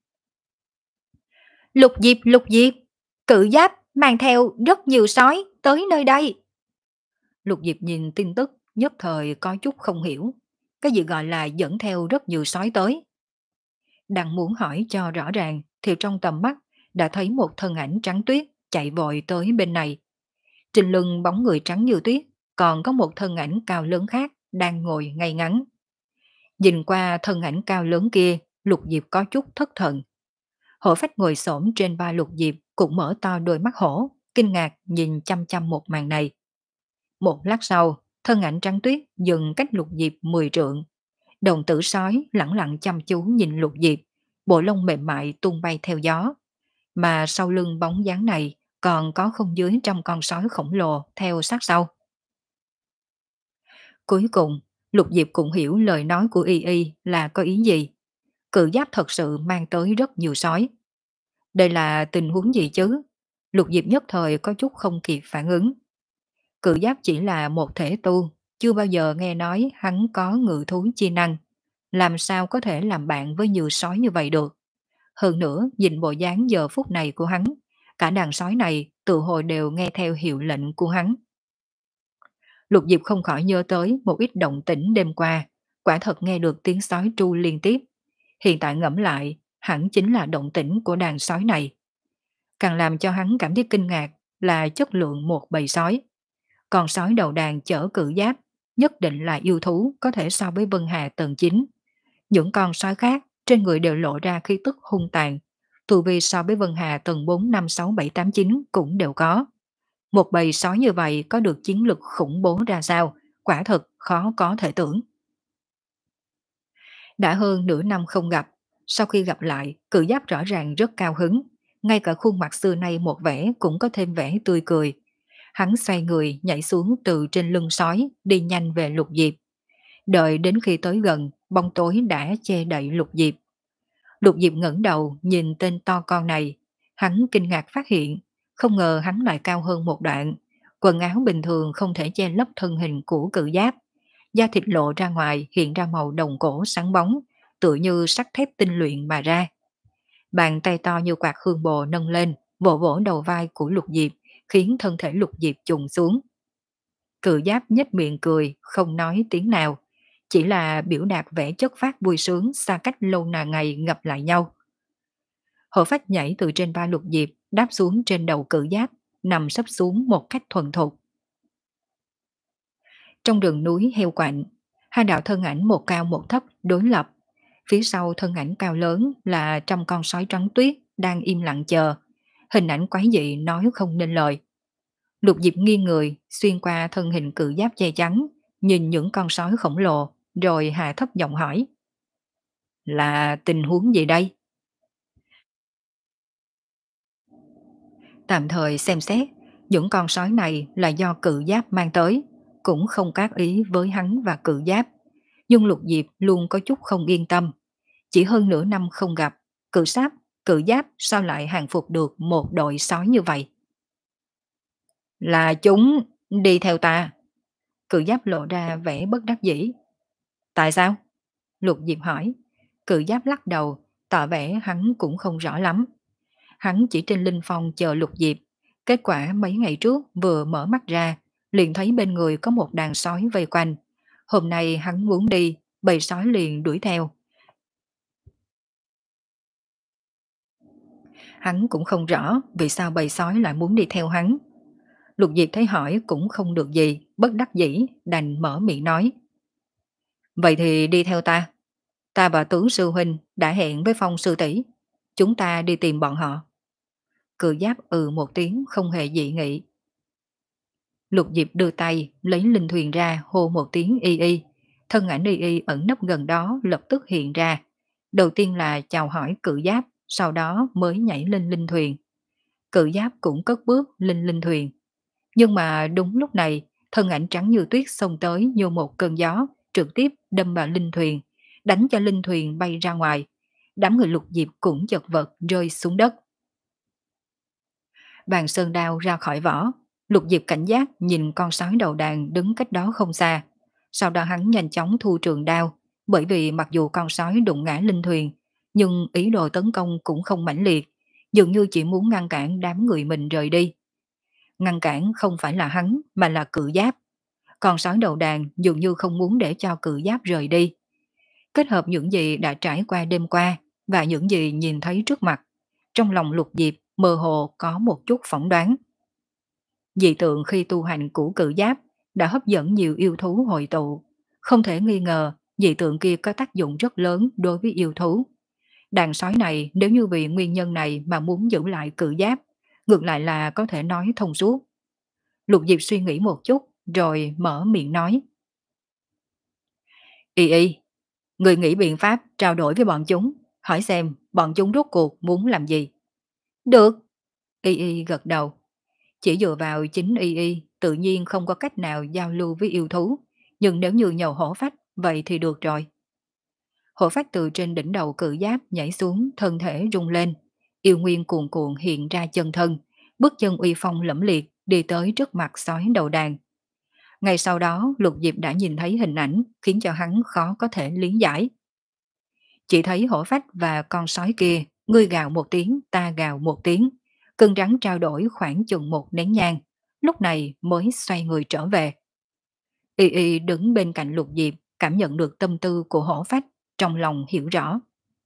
A: Lục Diệp, Lục Diệp, cự giáp mang theo rất nhiều sói tới nơi đây. Lục Diệp nhìn tin tức nhất thời có chút không hiểu. Cái gì gọi là dẫn theo rất nhiều sói tới. Đang muốn hỏi cho rõ ràng thì trong tầm mắt đã thấy một thân ảnh trắng tuyết chạy vội tới bên này. Trên lưng bóng người trắng như tuyết còn có một thân ảnh cao lớn khác đang ngồi ngay ngắn. Nhìn qua thân ảnh cao lớn kia, Lục Diệp có chút thất thần. Hổ phách ngồi xổm trên vai Lục Diệp cũng mở to đôi mắt hổ, kinh ngạc nhìn chăm chăm một màn này. Một lát sau, thân ảnh trắng tuyết dừng cách Lục Diệp mười trượng. Đồng tử sói lẳng lặng chăm chú nhìn Lục Diệp, bộ lông mềm mại tung bay theo gió, mà sau lưng bóng dáng này còn có không dưới trăm con sói khổng lồ theo sát sau. Cuối cùng, Lục Diệp cũng hiểu lời nói của Y Y là có ý gì. Cự giáp thật sự mang tới rất nhiều sói. Đây là tình huống gì chứ? Lục Diệp nhất thời có chút không kịp phản ứng. Cự giáp chỉ là một thể tu, chưa bao giờ nghe nói hắn có ngự thú chi năng. Làm sao có thể làm bạn với nhiều sói như vậy được? Hơn nữa, nhìn bộ dáng giờ phút này của hắn, cả đàn sói này tự hồi đều nghe theo hiệu lệnh của hắn. Lục Diệp không khỏi nhớ tới một ít động tĩnh đêm qua, quả thật nghe được tiếng sói tru liên tiếp. Hiện tại ngẫm lại, hẳn chính là động tĩnh của đàn sói này. Càng làm cho hắn cảm thấy kinh ngạc là chất lượng một bầy sói. Con sói đầu đàn chở cự giáp, nhất định là yêu thú có thể so với Vân Hà tầng chín. Những con sói khác trên người đều lộ ra khí tức hung tàn, tu vi so với Vân Hà tầng bốn, năm, sáu, bảy, tám, chín cũng đều có. Một bầy sói như vậy có được chiến lực khủng bố ra sao, quả thật khó có thể tưởng. Đã hơn nửa năm không gặp, sau khi gặp lại, cự giáp rõ ràng rất cao hứng, ngay cả khuôn mặt xưa nay một vẻ cũng có thêm vẻ tươi cười. Hắn xoay người nhảy xuống từ trên lưng sói, đi nhanh về Lục Diệp. Đợi đến khi tới gần, bóng tối đã che đậy Lục Diệp. Lục Diệp ngẩng đầu nhìn tên to con này, hắn kinh ngạc phát hiện, không ngờ hắn lại cao hơn một đoạn. Quần áo bình thường không thể che lấp thân hình của cự giáp, da thịt lộ ra ngoài hiện ra màu đồng cổ sáng bóng, tựa như sắt thép tinh luyện mà ra. Bàn tay to như quạt hương bồ nâng lên, vỗ vỗ đầu vai của Lục Diệp, khiến thân thể Lục Diệp trùng xuống. Cự giáp nhếch miệng cười, không nói tiếng nào, chỉ là biểu đạt vẻ chất phát vui sướng xa cách lâu nà ngày gặp lại nhau. Hổ phách nhảy từ trên vai Lục Diệp, đáp xuống trên đầu cự giáp, nằm sấp xuống một cách thuần thục. Trong rừng núi heo quạnh, hai đạo thân ảnh một cao một thấp đối lập. Phía sau thân ảnh cao lớn là trăm con sói trắng tuyết đang im lặng chờ. Hình ảnh quái dị nói không nên lời. Lục Diệp nghiêng người, xuyên qua thân hình cự giáp che chắn, nhìn những con sói khổng lồ, rồi hạ thấp giọng hỏi. Là tình huống gì đây? Tạm thời xem xét, những con sói này là do cự giáp mang tới, cũng không cát ý với hắn và cự giáp. Nhưng Lục Diệp luôn có chút không yên tâm. Chỉ hơn nửa năm không gặp, cự sáp, cự giáp sao lại hàng phục được một đội sói như vậy? Là chúng đi theo ta. Cự giáp lộ ra vẻ bất đắc dĩ. Tại sao? Lục Diệp hỏi. Cự giáp lắc đầu, tỏ vẻ hắn cũng không rõ lắm. Hắn chỉ trên linh phong chờ Lục Diệp. Kết quả mấy ngày trước vừa mở mắt ra, liền thấy bên người có một đàn sói vây quanh. Hôm nay hắn muốn đi, bầy sói liền đuổi theo. Hắn cũng không rõ vì sao bầy sói lại muốn đi theo hắn. Lục Diệp thấy hỏi cũng không được gì, bất đắc dĩ, đành mở miệng nói. Vậy thì đi theo ta. Ta và tướng sư huynh đã hẹn với Phong sư tỷ, chúng ta đi tìm bọn họ. Cự giáp ừ một tiếng không hề dị nghị. Lục Diệp đưa tay lấy linh thuyền ra hô một tiếng y y. Thân ảnh y y ẩn nấp gần đó lập tức hiện ra. Đầu tiên là chào hỏi cự giáp, sau đó mới nhảy lên linh thuyền. Cự giáp cũng cất bước lên linh thuyền. Nhưng mà đúng lúc này, thân ảnh trắng như tuyết xông tới như một cơn gió, trực tiếp đâm vào linh thuyền, đánh cho linh thuyền bay ra ngoài. Đám người Lục Diệp cũng chật vật rơi xuống đất. Bàn sơn đao ra khỏi vỏ, Lục Diệp cảnh giác nhìn con sói đầu đàn đứng cách đó không xa. Sau đó hắn nhanh chóng thu trường đao, bởi vì mặc dù con sói đụng ngã linh thuyền, nhưng ý đồ tấn công cũng không mãnh liệt, dường như chỉ muốn ngăn cản đám người mình rời đi. Ngăn cản không phải là hắn mà là cự giáp. Con sói đầu đàn dường như không muốn để cho cự giáp rời đi. Kết hợp những gì đã trải qua đêm qua và những gì nhìn thấy trước mặt, trong lòng Lục Diệp mơ hồ có một chút phỏng đoán. Dị tượng khi tu hành của cự giáp đã hấp dẫn nhiều yêu thú hội tụ. Không thể nghi ngờ dị tượng kia có tác dụng rất lớn đối với yêu thú. Đàn sói này nếu như vì nguyên nhân này mà muốn giữ lại cự giáp, ngược lại là có thể nói thông suốt. Lục Diệp suy nghĩ một chút rồi mở miệng nói. Y y, Người nghĩ biện pháp trao đổi với bọn chúng, hỏi xem bọn chúng rốt cuộc muốn làm gì. Được. Y Y gật đầu. Chỉ dựa vào chính Y Y tự nhiên không có cách nào giao lưu với yêu thú, nhưng nếu như nhờ hổ phách vậy thì được rồi. Hổ phách từ trên đỉnh đầu cự giáp nhảy xuống, thân thể rung lên. Yêu nguyên cuồn cuộn hiện ra chân thân, bước chân uy phong lẫm liệt đi tới trước mặt sói đầu đàn. Ngay sau đó Lục Diệp đã nhìn thấy hình ảnh khiến cho hắn khó có thể lý giải. Chỉ thấy hổ phách và con sói kia, ngươi gào một tiếng, ta gào một tiếng, cưng rắn trao đổi khoảng chừng một nén nhang, lúc này mới xoay người trở về. Y Y đứng bên cạnh Lục Diệp, cảm nhận được tâm tư của hổ phách, trong lòng hiểu rõ.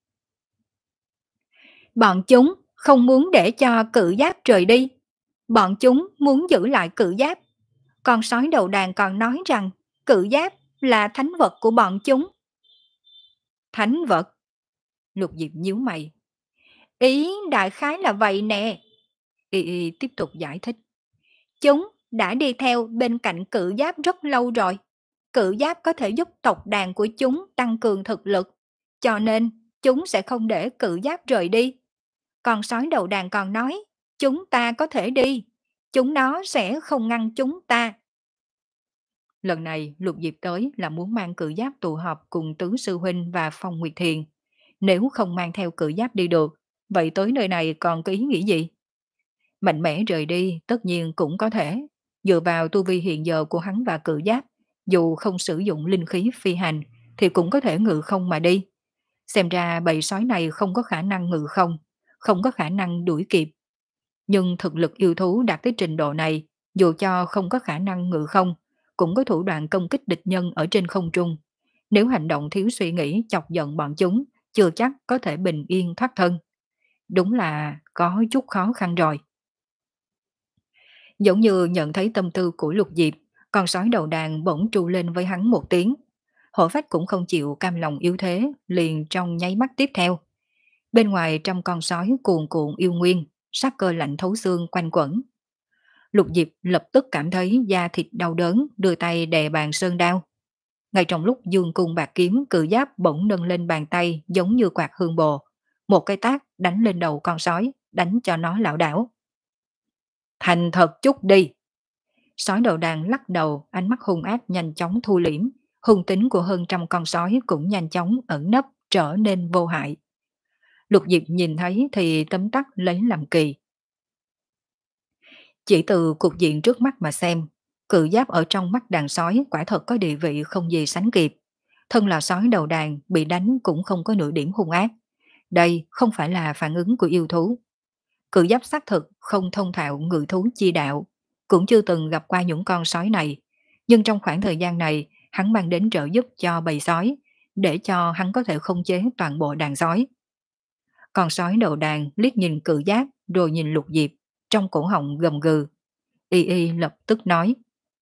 A: Bọn chúng không muốn để cho cự giáp rời đi. Bọn chúng muốn giữ lại cự giáp. Con sói đầu đàn còn nói rằng cự giáp là thánh vật của bọn chúng. Thánh vật? Lục Diệp nhíu mày. Ý đại khái là vậy nè. Y Y tiếp tục giải thích. Chúng đã đi theo bên cạnh cự giáp rất lâu rồi. Cự giáp có thể giúp tộc đàn của chúng tăng cường thực lực. Cho nên chúng sẽ không để cự giáp rời đi. Con sói đầu đàn còn nói, chúng ta có thể đi. Chúng nó sẽ không ngăn chúng ta. Lần này Lục Diệp tới là muốn mang cự giáp tụ họp cùng Tứ Sư Huynh và Phong Nguyệt Thiền. Nếu không mang theo cự giáp đi được, vậy tới nơi này còn có ý nghĩa gì? Mạnh mẽ rời đi tất nhiên cũng có thể. Dựa vào tu vi hiện giờ của hắn và cự giáp, dù không sử dụng linh khí phi hành, thì cũng có thể ngự không mà đi. Xem ra bầy sói này không có khả năng ngự không, không có khả năng đuổi kịp. Nhưng thực lực yêu thú đạt tới trình độ này, dù cho không có khả năng ngự không, cũng có thủ đoạn công kích địch nhân ở trên không trung. Nếu hành động thiếu suy nghĩ chọc giận bọn chúng, chưa chắc có thể bình yên thoát thân. Đúng là có chút khó khăn rồi. Giống như nhận thấy tâm tư của Lục Diệp, con sói đầu đàn bỗng tru lên với hắn một tiếng. Hổ phách cũng không chịu cam lòng yếu thế, liền trong nháy mắt tiếp theo. Bên ngoài trăm con sói cuồn cuộn yêu nguyên, sát cơ lạnh thấu xương quanh quẩn. Lục Diệp lập tức cảm thấy da thịt đau đớn, đưa tay đè bàn sơn đao. Ngay trong lúc dương cung bạc kiếm, cự giáp bỗng nâng lên bàn tay giống như quạt hương bồ. Một cái tác đánh lên đầu con sói, đánh cho nó lảo đảo. Thành thật chút đi. Sói đầu đàn lắc đầu, ánh mắt hung ác nhanh chóng thu liễm. Hung tính của hơn trăm con sói cũng nhanh chóng ẩn nấp, trở nên vô hại. Lục Diệp nhìn thấy thì tấm tắc lấy làm kỳ. Chỉ từ cục diện trước mắt mà xem, cự giáp ở trong mắt đàn sói quả thật có địa vị không gì sánh kịp. Thân là sói đầu đàn, bị đánh cũng không có nửa điểm hung ác. Đây không phải là phản ứng của yêu thú. Cự giáp xác thực không thông thạo ngự thú chi đạo, cũng chưa từng gặp qua những con sói này. Nhưng trong khoảng thời gian này, hắn mang đến trợ giúp cho bầy sói, để cho hắn có thể khống chế toàn bộ đàn sói. Con sói đầu đàn liếc nhìn cự giáp rồi nhìn Lục Diệp, trong cổ họng gầm gừ. Y Y lập tức nói.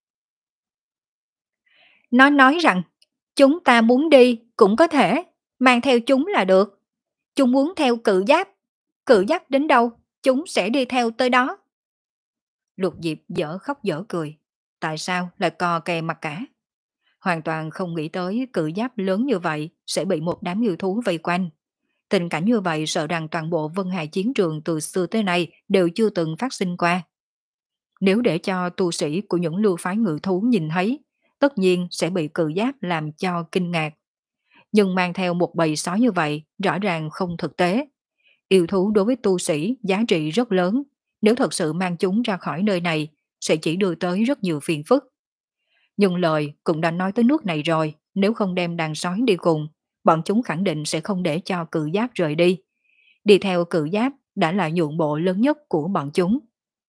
A: Nó nói rằng, chúng ta muốn đi cũng có thể, mang theo chúng là được. Chúng muốn theo cự giáp, cự giáp đến đâu, chúng sẽ đi theo tới đó. Lục Diệp dở khóc dở cười. Tại sao lại co kè mặt cả? Hoàn toàn không nghĩ tới cự giáp lớn như vậy sẽ bị một đám yêu thú vây quanh. Tình cảnh như vậy sợ rằng toàn bộ Vân Hà chiến trường từ xưa tới nay đều chưa từng phát sinh qua. Nếu để cho tu sĩ của những lưu phái ngự thú nhìn thấy, tất nhiên sẽ bị cự giáp làm cho kinh ngạc. Nhưng mang theo một bầy sói như vậy rõ ràng không thực tế. Yêu thú đối với tu sĩ giá trị rất lớn, nếu thật sự mang chúng ra khỏi nơi này sẽ chỉ đưa tới rất nhiều phiền phức. Nhưng lời cũng đã nói tới nước này rồi, nếu không đem đàn sói đi cùng, bọn chúng khẳng định sẽ không để cho cự giáp rời đi. Đi theo cự giáp đã là nhượng bộ lớn nhất của bọn chúng.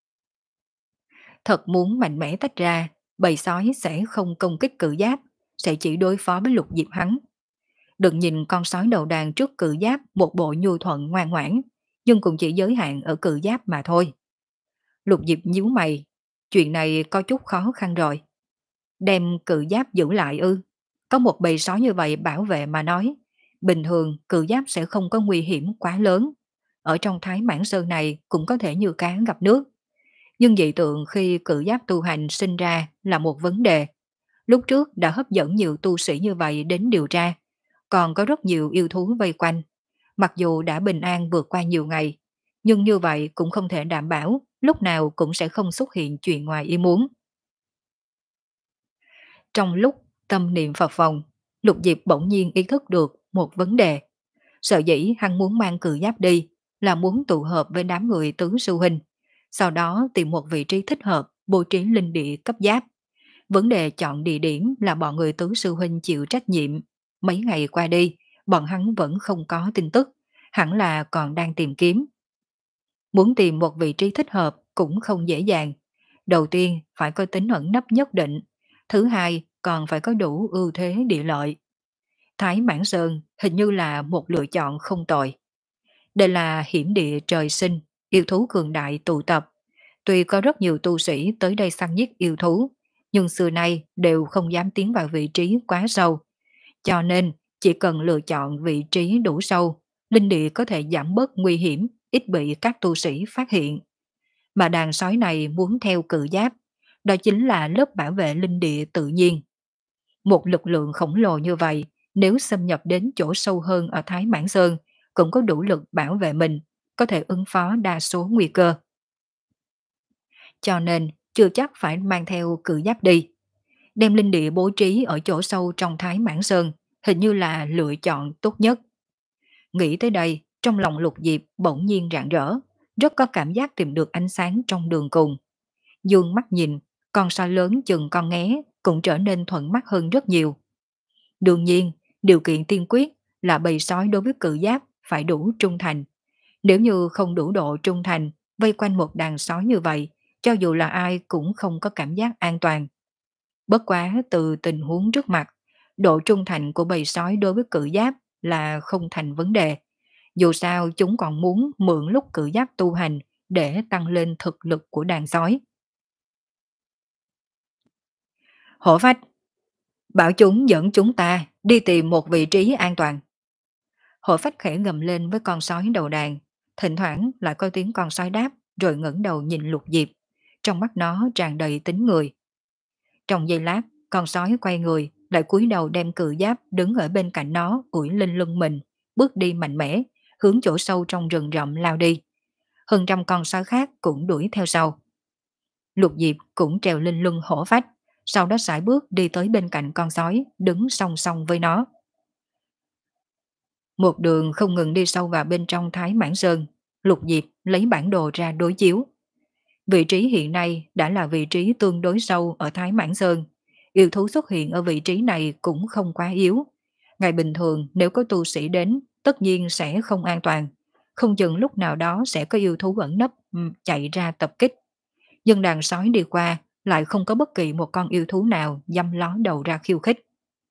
A: Thật muốn mạnh mẽ tách ra, bầy sói sẽ không công kích cự giáp, sẽ chỉ đối phó với Lục Diệp hắn. Đừng nhìn con sói đầu đàn trước cự giáp một bộ nhu thuận ngoan ngoãn, nhưng cũng chỉ giới hạn ở cự giáp mà thôi. Lục Diệp nhíu mày, chuyện này có chút khó khăn rồi. Đem cự giáp giữ lại ư? Có một bầy sói như vậy bảo vệ mà nói, bình thường cự giáp sẽ không có nguy hiểm quá lớn. Ở trong Thái Mãn Sơn này cũng có thể như cá gặp nước. Nhưng dị tượng khi cự giáp tu hành sinh ra là một vấn đề. Lúc trước đã hấp dẫn nhiều tu sĩ như vậy đến điều tra. còn có rất nhiều yêu thú vây quanh. Mặc dù đã bình an vượt qua nhiều ngày, nhưng như vậy cũng không thể đảm bảo lúc nào cũng sẽ không xuất hiện chuyện ngoài ý muốn. Trong lúc tâm niệm phập phồng, Lục Diệp bỗng nhiên ý thức được một vấn đề. Sợ dĩ hắn muốn mang cự giáp đi là muốn tụ hợp với đám người tứ sư huynh, sau đó tìm một vị trí thích hợp bố trí linh địa cấp giáp. Vấn đề chọn địa điểm là bọn người tứ sư huynh chịu trách nhiệm. Mấy ngày qua đi, bọn hắn vẫn không có tin tức, hẳn là còn đang tìm kiếm. Muốn tìm một vị trí thích hợp cũng không dễ dàng. Đầu tiên phải có tính ẩn nấp nhất định, thứ hai còn phải có đủ ưu thế địa lợi. Thái Mãn Sơn hình như là một lựa chọn không tồi. Đây là hiểm địa trời sinh, yêu thú cường đại tụ tập. Tuy có rất nhiều tu sĩ tới đây săn giết yêu thú, nhưng xưa nay đều không dám tiến vào vị trí quá sâu. Cho nên, chỉ cần lựa chọn vị trí đủ sâu, linh địa có thể giảm bớt nguy hiểm, ít bị các tu sĩ phát hiện. Mà đàn sói này muốn theo cự giáp, đó chính là lớp bảo vệ linh địa tự nhiên. Một lực lượng khổng lồ như vậy, nếu xâm nhập đến chỗ sâu hơn ở Thái Mãn Sơn, cũng có đủ lực bảo vệ mình, có thể ứng phó đa số nguy cơ. Cho nên, chưa chắc phải mang theo cự giáp đi. Đem linh địa bố trí ở chỗ sâu trong Thái Mãn Sơn, hình như là lựa chọn tốt nhất. Nghĩ tới đây, trong lòng Lục Diệp bỗng nhiên rạng rỡ, rất có cảm giác tìm được ánh sáng trong đường cùng. Dương mắt nhìn, con sói lớn chừng con nghé cũng trở nên thuận mắt hơn rất nhiều. Đương nhiên, điều kiện tiên quyết là bầy sói đối với cự giáp phải đủ trung thành. Nếu như không đủ độ trung thành, vây quanh một đàn sói như vậy, cho dù là ai cũng không có cảm giác an toàn. Bất quá từ tình huống trước mặt, độ trung thành của bầy sói đối với cự giáp là không thành vấn đề. Dù sao chúng còn muốn mượn lúc cự giáp tu hành để tăng lên thực lực của đàn sói. Hổ phách, bảo chúng dẫn chúng ta đi tìm một vị trí an toàn. Hổ phách khẽ gầm lên với con sói đầu đàn, thỉnh thoảng lại có tiếng con sói đáp rồi ngẩng đầu nhìn Lục Diệp. Trong mắt nó tràn đầy tính người. Trong giây lát, con sói quay người, lại cúi đầu đem cự giáp đứng ở bên cạnh nó ủi lên lưng mình, bước đi mạnh mẽ, hướng chỗ sâu trong rừng rậm lao đi. Hơn trăm con sói khác cũng đuổi theo sau. Lục Diệp cũng trèo lên lưng hổ phách, sau đó sải bước đi tới bên cạnh con sói, đứng song song với nó. Một đường không ngừng đi sâu vào bên trong Thái Mãn Sơn, Lục Diệp lấy bản đồ ra đối chiếu. Vị trí hiện nay đã là vị trí tương đối sâu ở Thái Mãn Sơn. Yêu thú xuất hiện ở vị trí này cũng không quá yếu. Ngày bình thường nếu có tu sĩ đến, tất nhiên sẽ không an toàn. Không chừng lúc nào đó sẽ có yêu thú ẩn nấp chạy ra tập kích. Nhưng đàn sói đi qua lại không có bất kỳ một con yêu thú nào dăm ló đầu ra khiêu khích.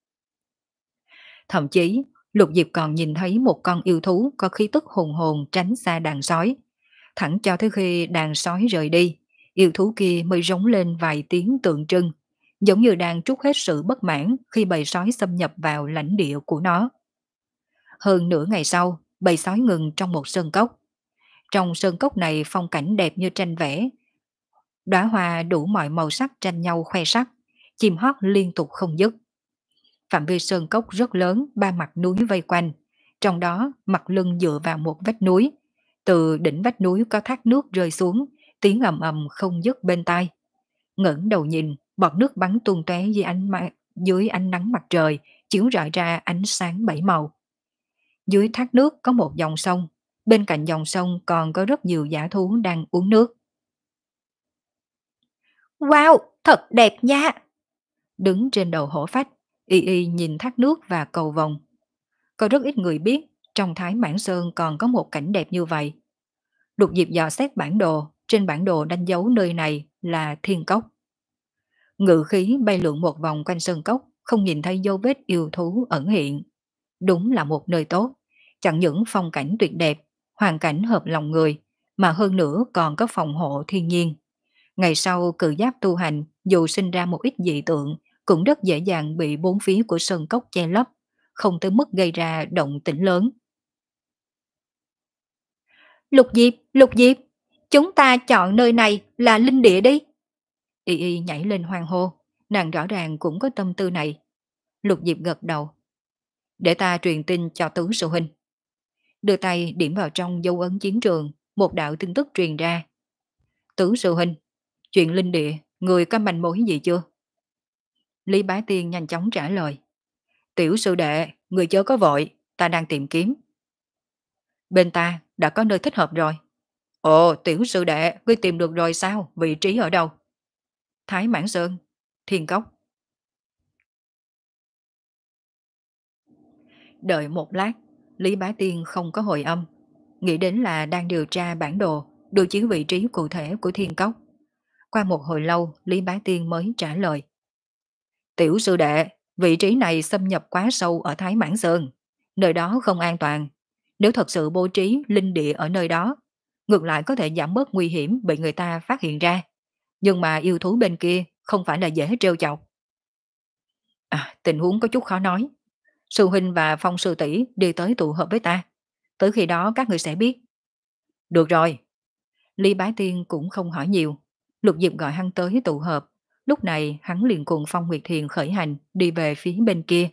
A: Thậm chí, Lục Diệp còn nhìn thấy một con yêu thú có khí tức hùng hồn tránh xa đàn sói. Thẳng cho tới khi đàn sói rời đi, yêu thú kia mới rống lên vài tiếng tượng trưng, giống như đang trút hết sự bất mãn khi bầy sói xâm nhập vào lãnh địa của nó. Hơn nửa ngày sau, bầy sói ngừng trong một sơn cốc. Trong sơn cốc này phong cảnh đẹp như tranh vẽ, đóa hoa đủ mọi màu sắc tranh nhau khoe sắc, chim hót liên tục không dứt. Phạm vi sơn cốc rất lớn, ba mặt núi vây quanh, trong đó mặt lưng dựa vào một vách núi. Từ đỉnh vách núi có thác nước rơi xuống, tiếng ầm ầm không dứt bên tai. Ngẩng đầu nhìn, bọt nước bắn tung tóe dưới ánh ma, dưới ánh nắng mặt trời, chiếu rọi ra ánh sáng bảy màu. Dưới thác nước có một dòng sông, bên cạnh dòng sông còn có rất nhiều dã thú đang uống nước. Wow, thật đẹp nha! Đứng trên đầu hổ phách, Y Y nhìn thác nước và cầu vồng. Có rất ít người biết, trong Thái Mãn Sơn còn có một cảnh đẹp như vậy. Lục Diệp dò xét bản đồ, trên bản đồ đánh dấu nơi này là Thiên Cốc. Ngự khí bay lượn một vòng quanh sơn cốc, không nhìn thấy dấu vết yêu thú ẩn hiện. Đúng là một nơi tốt, chẳng những phong cảnh tuyệt đẹp, hoàn cảnh hợp lòng người, mà hơn nữa còn có phòng hộ thiên nhiên. Ngày sau cự giáp tu hành, dù sinh ra một ít dị tượng, cũng rất dễ dàng bị bốn phía của sơn cốc che lấp, không tới mức gây ra động tĩnh lớn. Lục Diệp, Lục Diệp, chúng ta chọn nơi này là linh địa đi. Y Y nhảy lên hoang hô, nàng rõ ràng cũng có tâm tư này. Lục Diệp gật đầu. Để ta truyền tin cho tứ sư huynh. Đưa tay điểm vào trong dấu ấn chiến trường, một đạo tin tức truyền ra. Tứ sư huynh, chuyện linh địa, người có manh mối gì chưa? Lý Bá Tiên nhanh chóng trả lời. Tiểu sư đệ, người chớ có vội, ta đang tìm kiếm. Bên ta đã có nơi thích hợp rồi. Ồ, tiểu sư đệ, ngươi tìm được rồi sao? Vị trí ở đâu? Thái Mãn Sơn, Thiên Cốc. Đợi một lát, Lý Bá Tiên không có hồi âm. Nghĩ đến là đang điều tra bản đồ, đối chiếu vị trí cụ thể của Thiên Cốc. Qua một hồi lâu, Lý Bá Tiên mới trả lời. Tiểu sư đệ, vị trí này xâm nhập quá sâu ở Thái Mãn Sơn. Nơi đó không an toàn. Nếu thật sự bố trí linh địa ở nơi đó, ngược lại có thể giảm bớt nguy hiểm bị người ta phát hiện ra. Nhưng mà yêu thú bên kia không phải là dễ trêu chọc. À, tình huống có chút khó nói. Sư huynh và Phong sư tỷ đi tới tụ hợp với ta. Tới khi đó các người sẽ biết. Được rồi. Lý Bá Tiên cũng không hỏi nhiều. Lục Diệp gọi hắn tới tụ hợp. Lúc này hắn liền cùng Phong Nguyệt Thiền khởi hành đi về phía bên kia.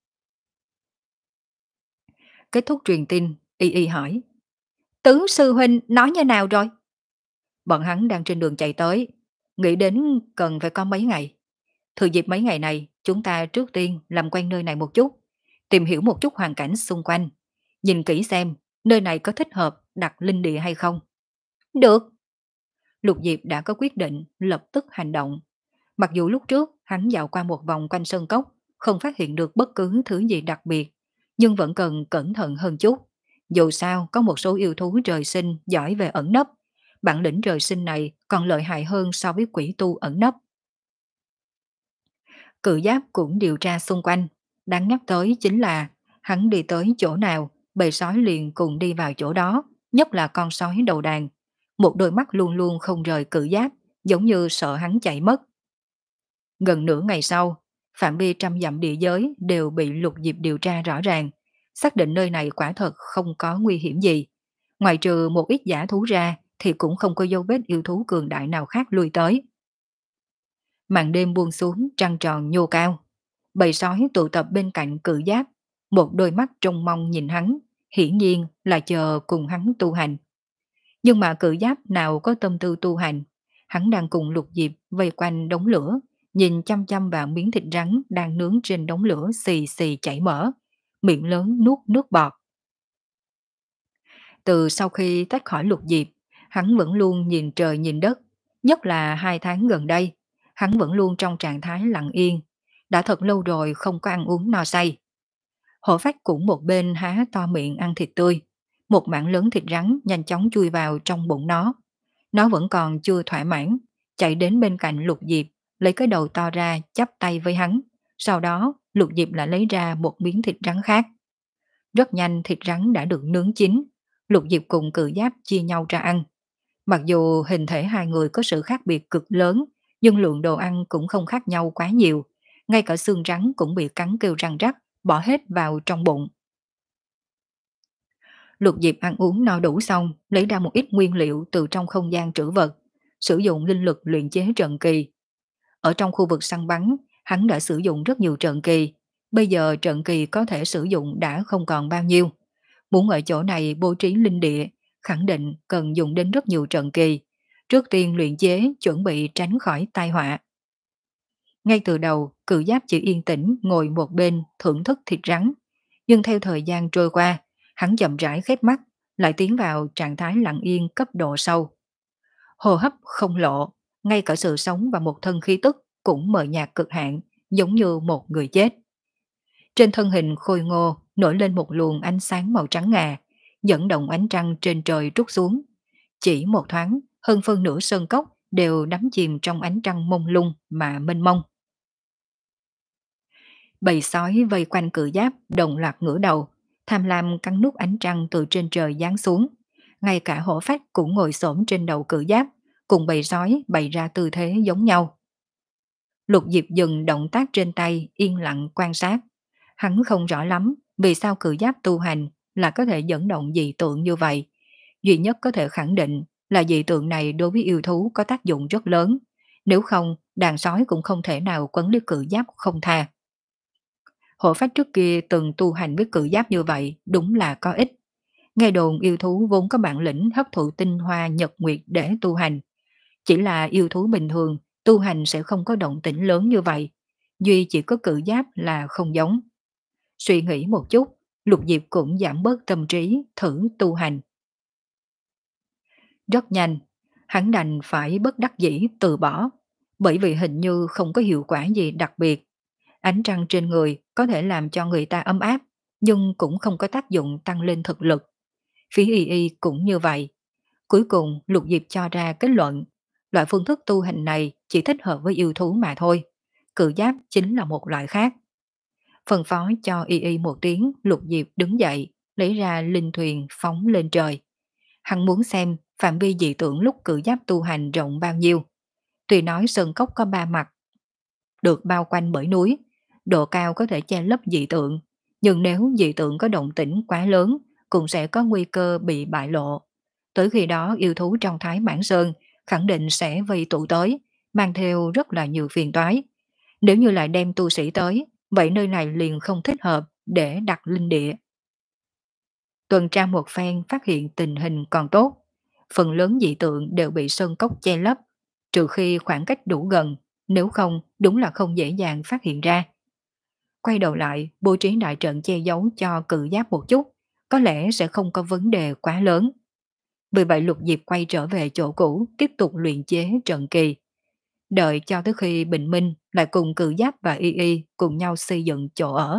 A: Kết thúc truyền tin, Y Y hỏi. Tứ sư huynh nói như nào rồi? Bọn hắn đang trên đường chạy tới. Nghĩ đến cần phải có mấy ngày. Thừa dịp mấy ngày này, chúng ta trước tiên làm quen nơi này một chút. Tìm hiểu một chút hoàn cảnh xung quanh. Nhìn kỹ xem nơi này có thích hợp đặt linh địa hay không. Được. Lục Diệp đã có quyết định lập tức hành động. Mặc dù lúc trước hắn dạo qua một vòng quanh sơn cốc, không phát hiện được bất cứ thứ gì đặc biệt, nhưng vẫn cần cẩn thận hơn chút. Dù sao có một số yêu thú trời sinh giỏi về ẩn nấp, bản lĩnh trời sinh này còn lợi hại hơn so với quỷ tu ẩn nấp. Cự Giáp cũng điều tra xung quanh, đáng nhắc tới chính là hắn đi tới chỗ nào, bầy sói liền cùng đi vào chỗ đó, nhất là con sói đầu đàn. Một đôi mắt luôn luôn không rời Cự Giáp, giống như sợ hắn chạy mất. Gần nửa ngày sau, phạm vi trăm dặm địa giới đều bị Lục Diệp điều tra rõ ràng, xác định nơi này quả thật không có nguy hiểm gì. Ngoài trừ một ít giả thú ra thì cũng không có dấu vết yêu thú cường đại nào khác lui tới. Màn đêm buông xuống, trăng tròn nhô cao. Bầy sói tụ tập bên cạnh Cự Giáp, một đôi mắt trông mong nhìn hắn, hiển nhiên là chờ cùng hắn tu hành. Nhưng mà Cự Giáp nào có tâm tư tu hành, hắn đang cùng Lục Diệp vây quanh đống lửa, nhìn chăm chăm vào miếng thịt rắn đang nướng trên đống lửa xì xì chảy mỡ, miệng lớn nuốt nước bọt. Từ sau khi tách khỏi Lục Diệp, hắn vẫn luôn nhìn trời nhìn đất, nhất là hai tháng gần đây, hắn vẫn luôn trong trạng thái lặng yên, đã thật lâu rồi không có ăn uống no say. Hổ Phách cũng một bên há to miệng ăn thịt tươi, một mảng lớn thịt rắn nhanh chóng chui vào trong bụng nó. Nó vẫn còn chưa thỏa mãn, chạy đến bên cạnh Lục Diệp, lấy cái đầu to ra chắp tay với hắn, sau đó Lục Diệp lại lấy ra một miếng thịt rắn khác. Rất nhanh thịt rắn đã được nướng chín, Lục Diệp cùng Cự Giáp chia nhau ra ăn. Mặc dù hình thể hai người có sự khác biệt cực lớn, nhưng lượng đồ ăn cũng không khác nhau quá nhiều, ngay cả xương rắn cũng bị cắn kêu răng rắc, bỏ hết vào trong bụng. Lục Diệp ăn uống no đủ xong, lấy ra một ít nguyên liệu từ trong không gian trữ vật, sử dụng linh lực luyện chế trận kỳ. Ở trong khu vực săn bắn, hắn đã sử dụng rất nhiều trận kỳ, bây giờ trận kỳ có thể sử dụng đã không còn bao nhiêu. Muốn ở chỗ này bố trí linh địa, khẳng định cần dùng đến rất nhiều trận kỳ. Trước tiên luyện chế chuẩn bị tránh khỏi tai họa. Ngay từ đầu, Cự Giáp chỉ yên tĩnh ngồi một bên thưởng thức thịt rắn. Nhưng theo thời gian trôi qua, hắn chậm rãi khép mắt, lại tiến vào trạng thái lặng yên cấp độ sâu. Hô hấp không lộ, ngay cả sự sống và một thân khí tức cũng mờ nhạt cực hạn, giống như một người chết. Trên thân hình khôi ngô nổi lên một luồng ánh sáng màu trắng ngà, dẫn động ánh trăng trên trời trút xuống. Chỉ một thoáng, hơn phân nửa sơn cốc đều đắm chìm trong ánh trăng mông lung mà mênh mông. Bầy sói vây quanh Cự Giáp đồng loạt ngửa đầu, tham lam cắn nuốt ánh trăng từ trên trời giáng xuống. Ngay cả Hổ Phách cũng ngồi xổm trên đầu Cự Giáp, cùng bầy sói bày ra tư thế giống nhau. Lục Diệp dừng động tác trên tay, yên lặng quan sát. Hắn không rõ lắm vì sao Cự Giáp tu hành là có thể dẫn động dị tượng như vậy. Duy nhất có thể khẳng định là dị tượng này đối với yêu thú có tác dụng rất lớn. Nếu không, đàn sói cũng không thể nào quấn lấy Cự Giáp không tha. Hộ phách trước kia từng tu hành với cự giáp như vậy đúng là có ích. Nghe đồn yêu thú vốn có bản lĩnh hấp thụ tinh hoa nhật nguyệt để tu hành. Chỉ là yêu thú bình thường, tu hành sẽ không có động tĩnh lớn như vậy. Duy chỉ có cự giáp là không giống. Suy nghĩ một chút, Lục Diệp cũng giảm bớt tâm trí thử tu hành. Rất nhanh, hắn đành phải bất đắc dĩ từ bỏ, bởi vì hình như không có hiệu quả gì đặc biệt. Ánh trăng trên người có thể làm cho người ta ấm áp, nhưng cũng không có tác dụng tăng lên thực lực. Phía y y cũng như vậy. Cuối cùng Lục Diệp cho ra kết luận, loại phương thức tu hành này chỉ thích hợp với yêu thú mà thôi. Cự giáp chính là một loại khác. Phân phó cho y y một tiếng, Lục Diệp đứng dậy, lấy ra linh thuyền phóng lên trời. Hắn muốn xem phạm vi dị tượng lúc cự giáp tu hành rộng bao nhiêu. Tuy nói sơn cốc có ba mặt, được bao quanh bởi núi, độ cao có thể che lấp dị tượng, nhưng nếu dị tượng có động tĩnh quá lớn, cũng sẽ có nguy cơ bị bại lộ. Tới khi đó yêu thú trong Thái Mãn Sơn khẳng định sẽ vây tụ tới, mang theo rất là nhiều phiền toái. Nếu như lại đem tu sĩ tới, vậy nơi này liền không thích hợp để đặt linh địa. Tuần tra một phen phát hiện tình hình còn tốt. Phần lớn dị tượng đều bị sơn cốc che lấp, trừ khi khoảng cách đủ gần, nếu không đúng là không dễ dàng phát hiện ra. Quay đầu lại, bố trí đại trận che giấu cho cự giáp một chút, có lẽ sẽ không có vấn đề quá lớn. Vì vậy Lục Diệp quay trở về chỗ cũ, tiếp tục luyện chế trận kỳ. Đợi cho tới khi bình minh, lại cùng cự giáp và y y cùng nhau xây dựng chỗ ở.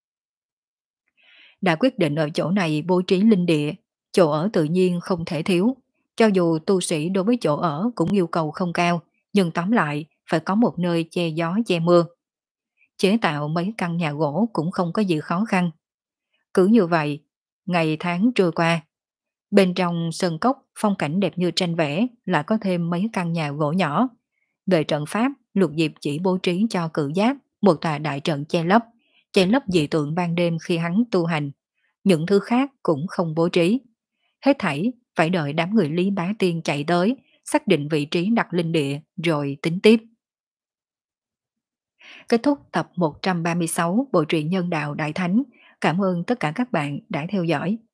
A: Đã quyết định ở chỗ này bố trí linh địa, chỗ ở tự nhiên không thể thiếu. Cho dù tu sĩ đối với chỗ ở cũng yêu cầu không cao, nhưng tóm lại phải có một nơi che gió che mưa. Chế tạo mấy căn nhà gỗ cũng không có gì khó khăn. Cứ như vậy, ngày tháng trôi qua. Bên trong sân cốc phong cảnh đẹp như tranh vẽ, lại có thêm mấy căn nhà gỗ nhỏ. Về trận pháp, Lục Diệp chỉ bố trí cho cự giáp một tòa đại trận che lấp, che lấp dị tượng ban đêm khi hắn tu hành. Những thứ khác cũng không bố trí. Hết thảy phải đợi đám người Lý Bá Tiên chạy tới, xác định vị trí đặt linh địa rồi tính tiếp. Kết thúc tập một trăm ba mươi sáu Bộ truyện Nhân đạo Đại Thánh. Cảm ơn tất cả các bạn đã theo dõi.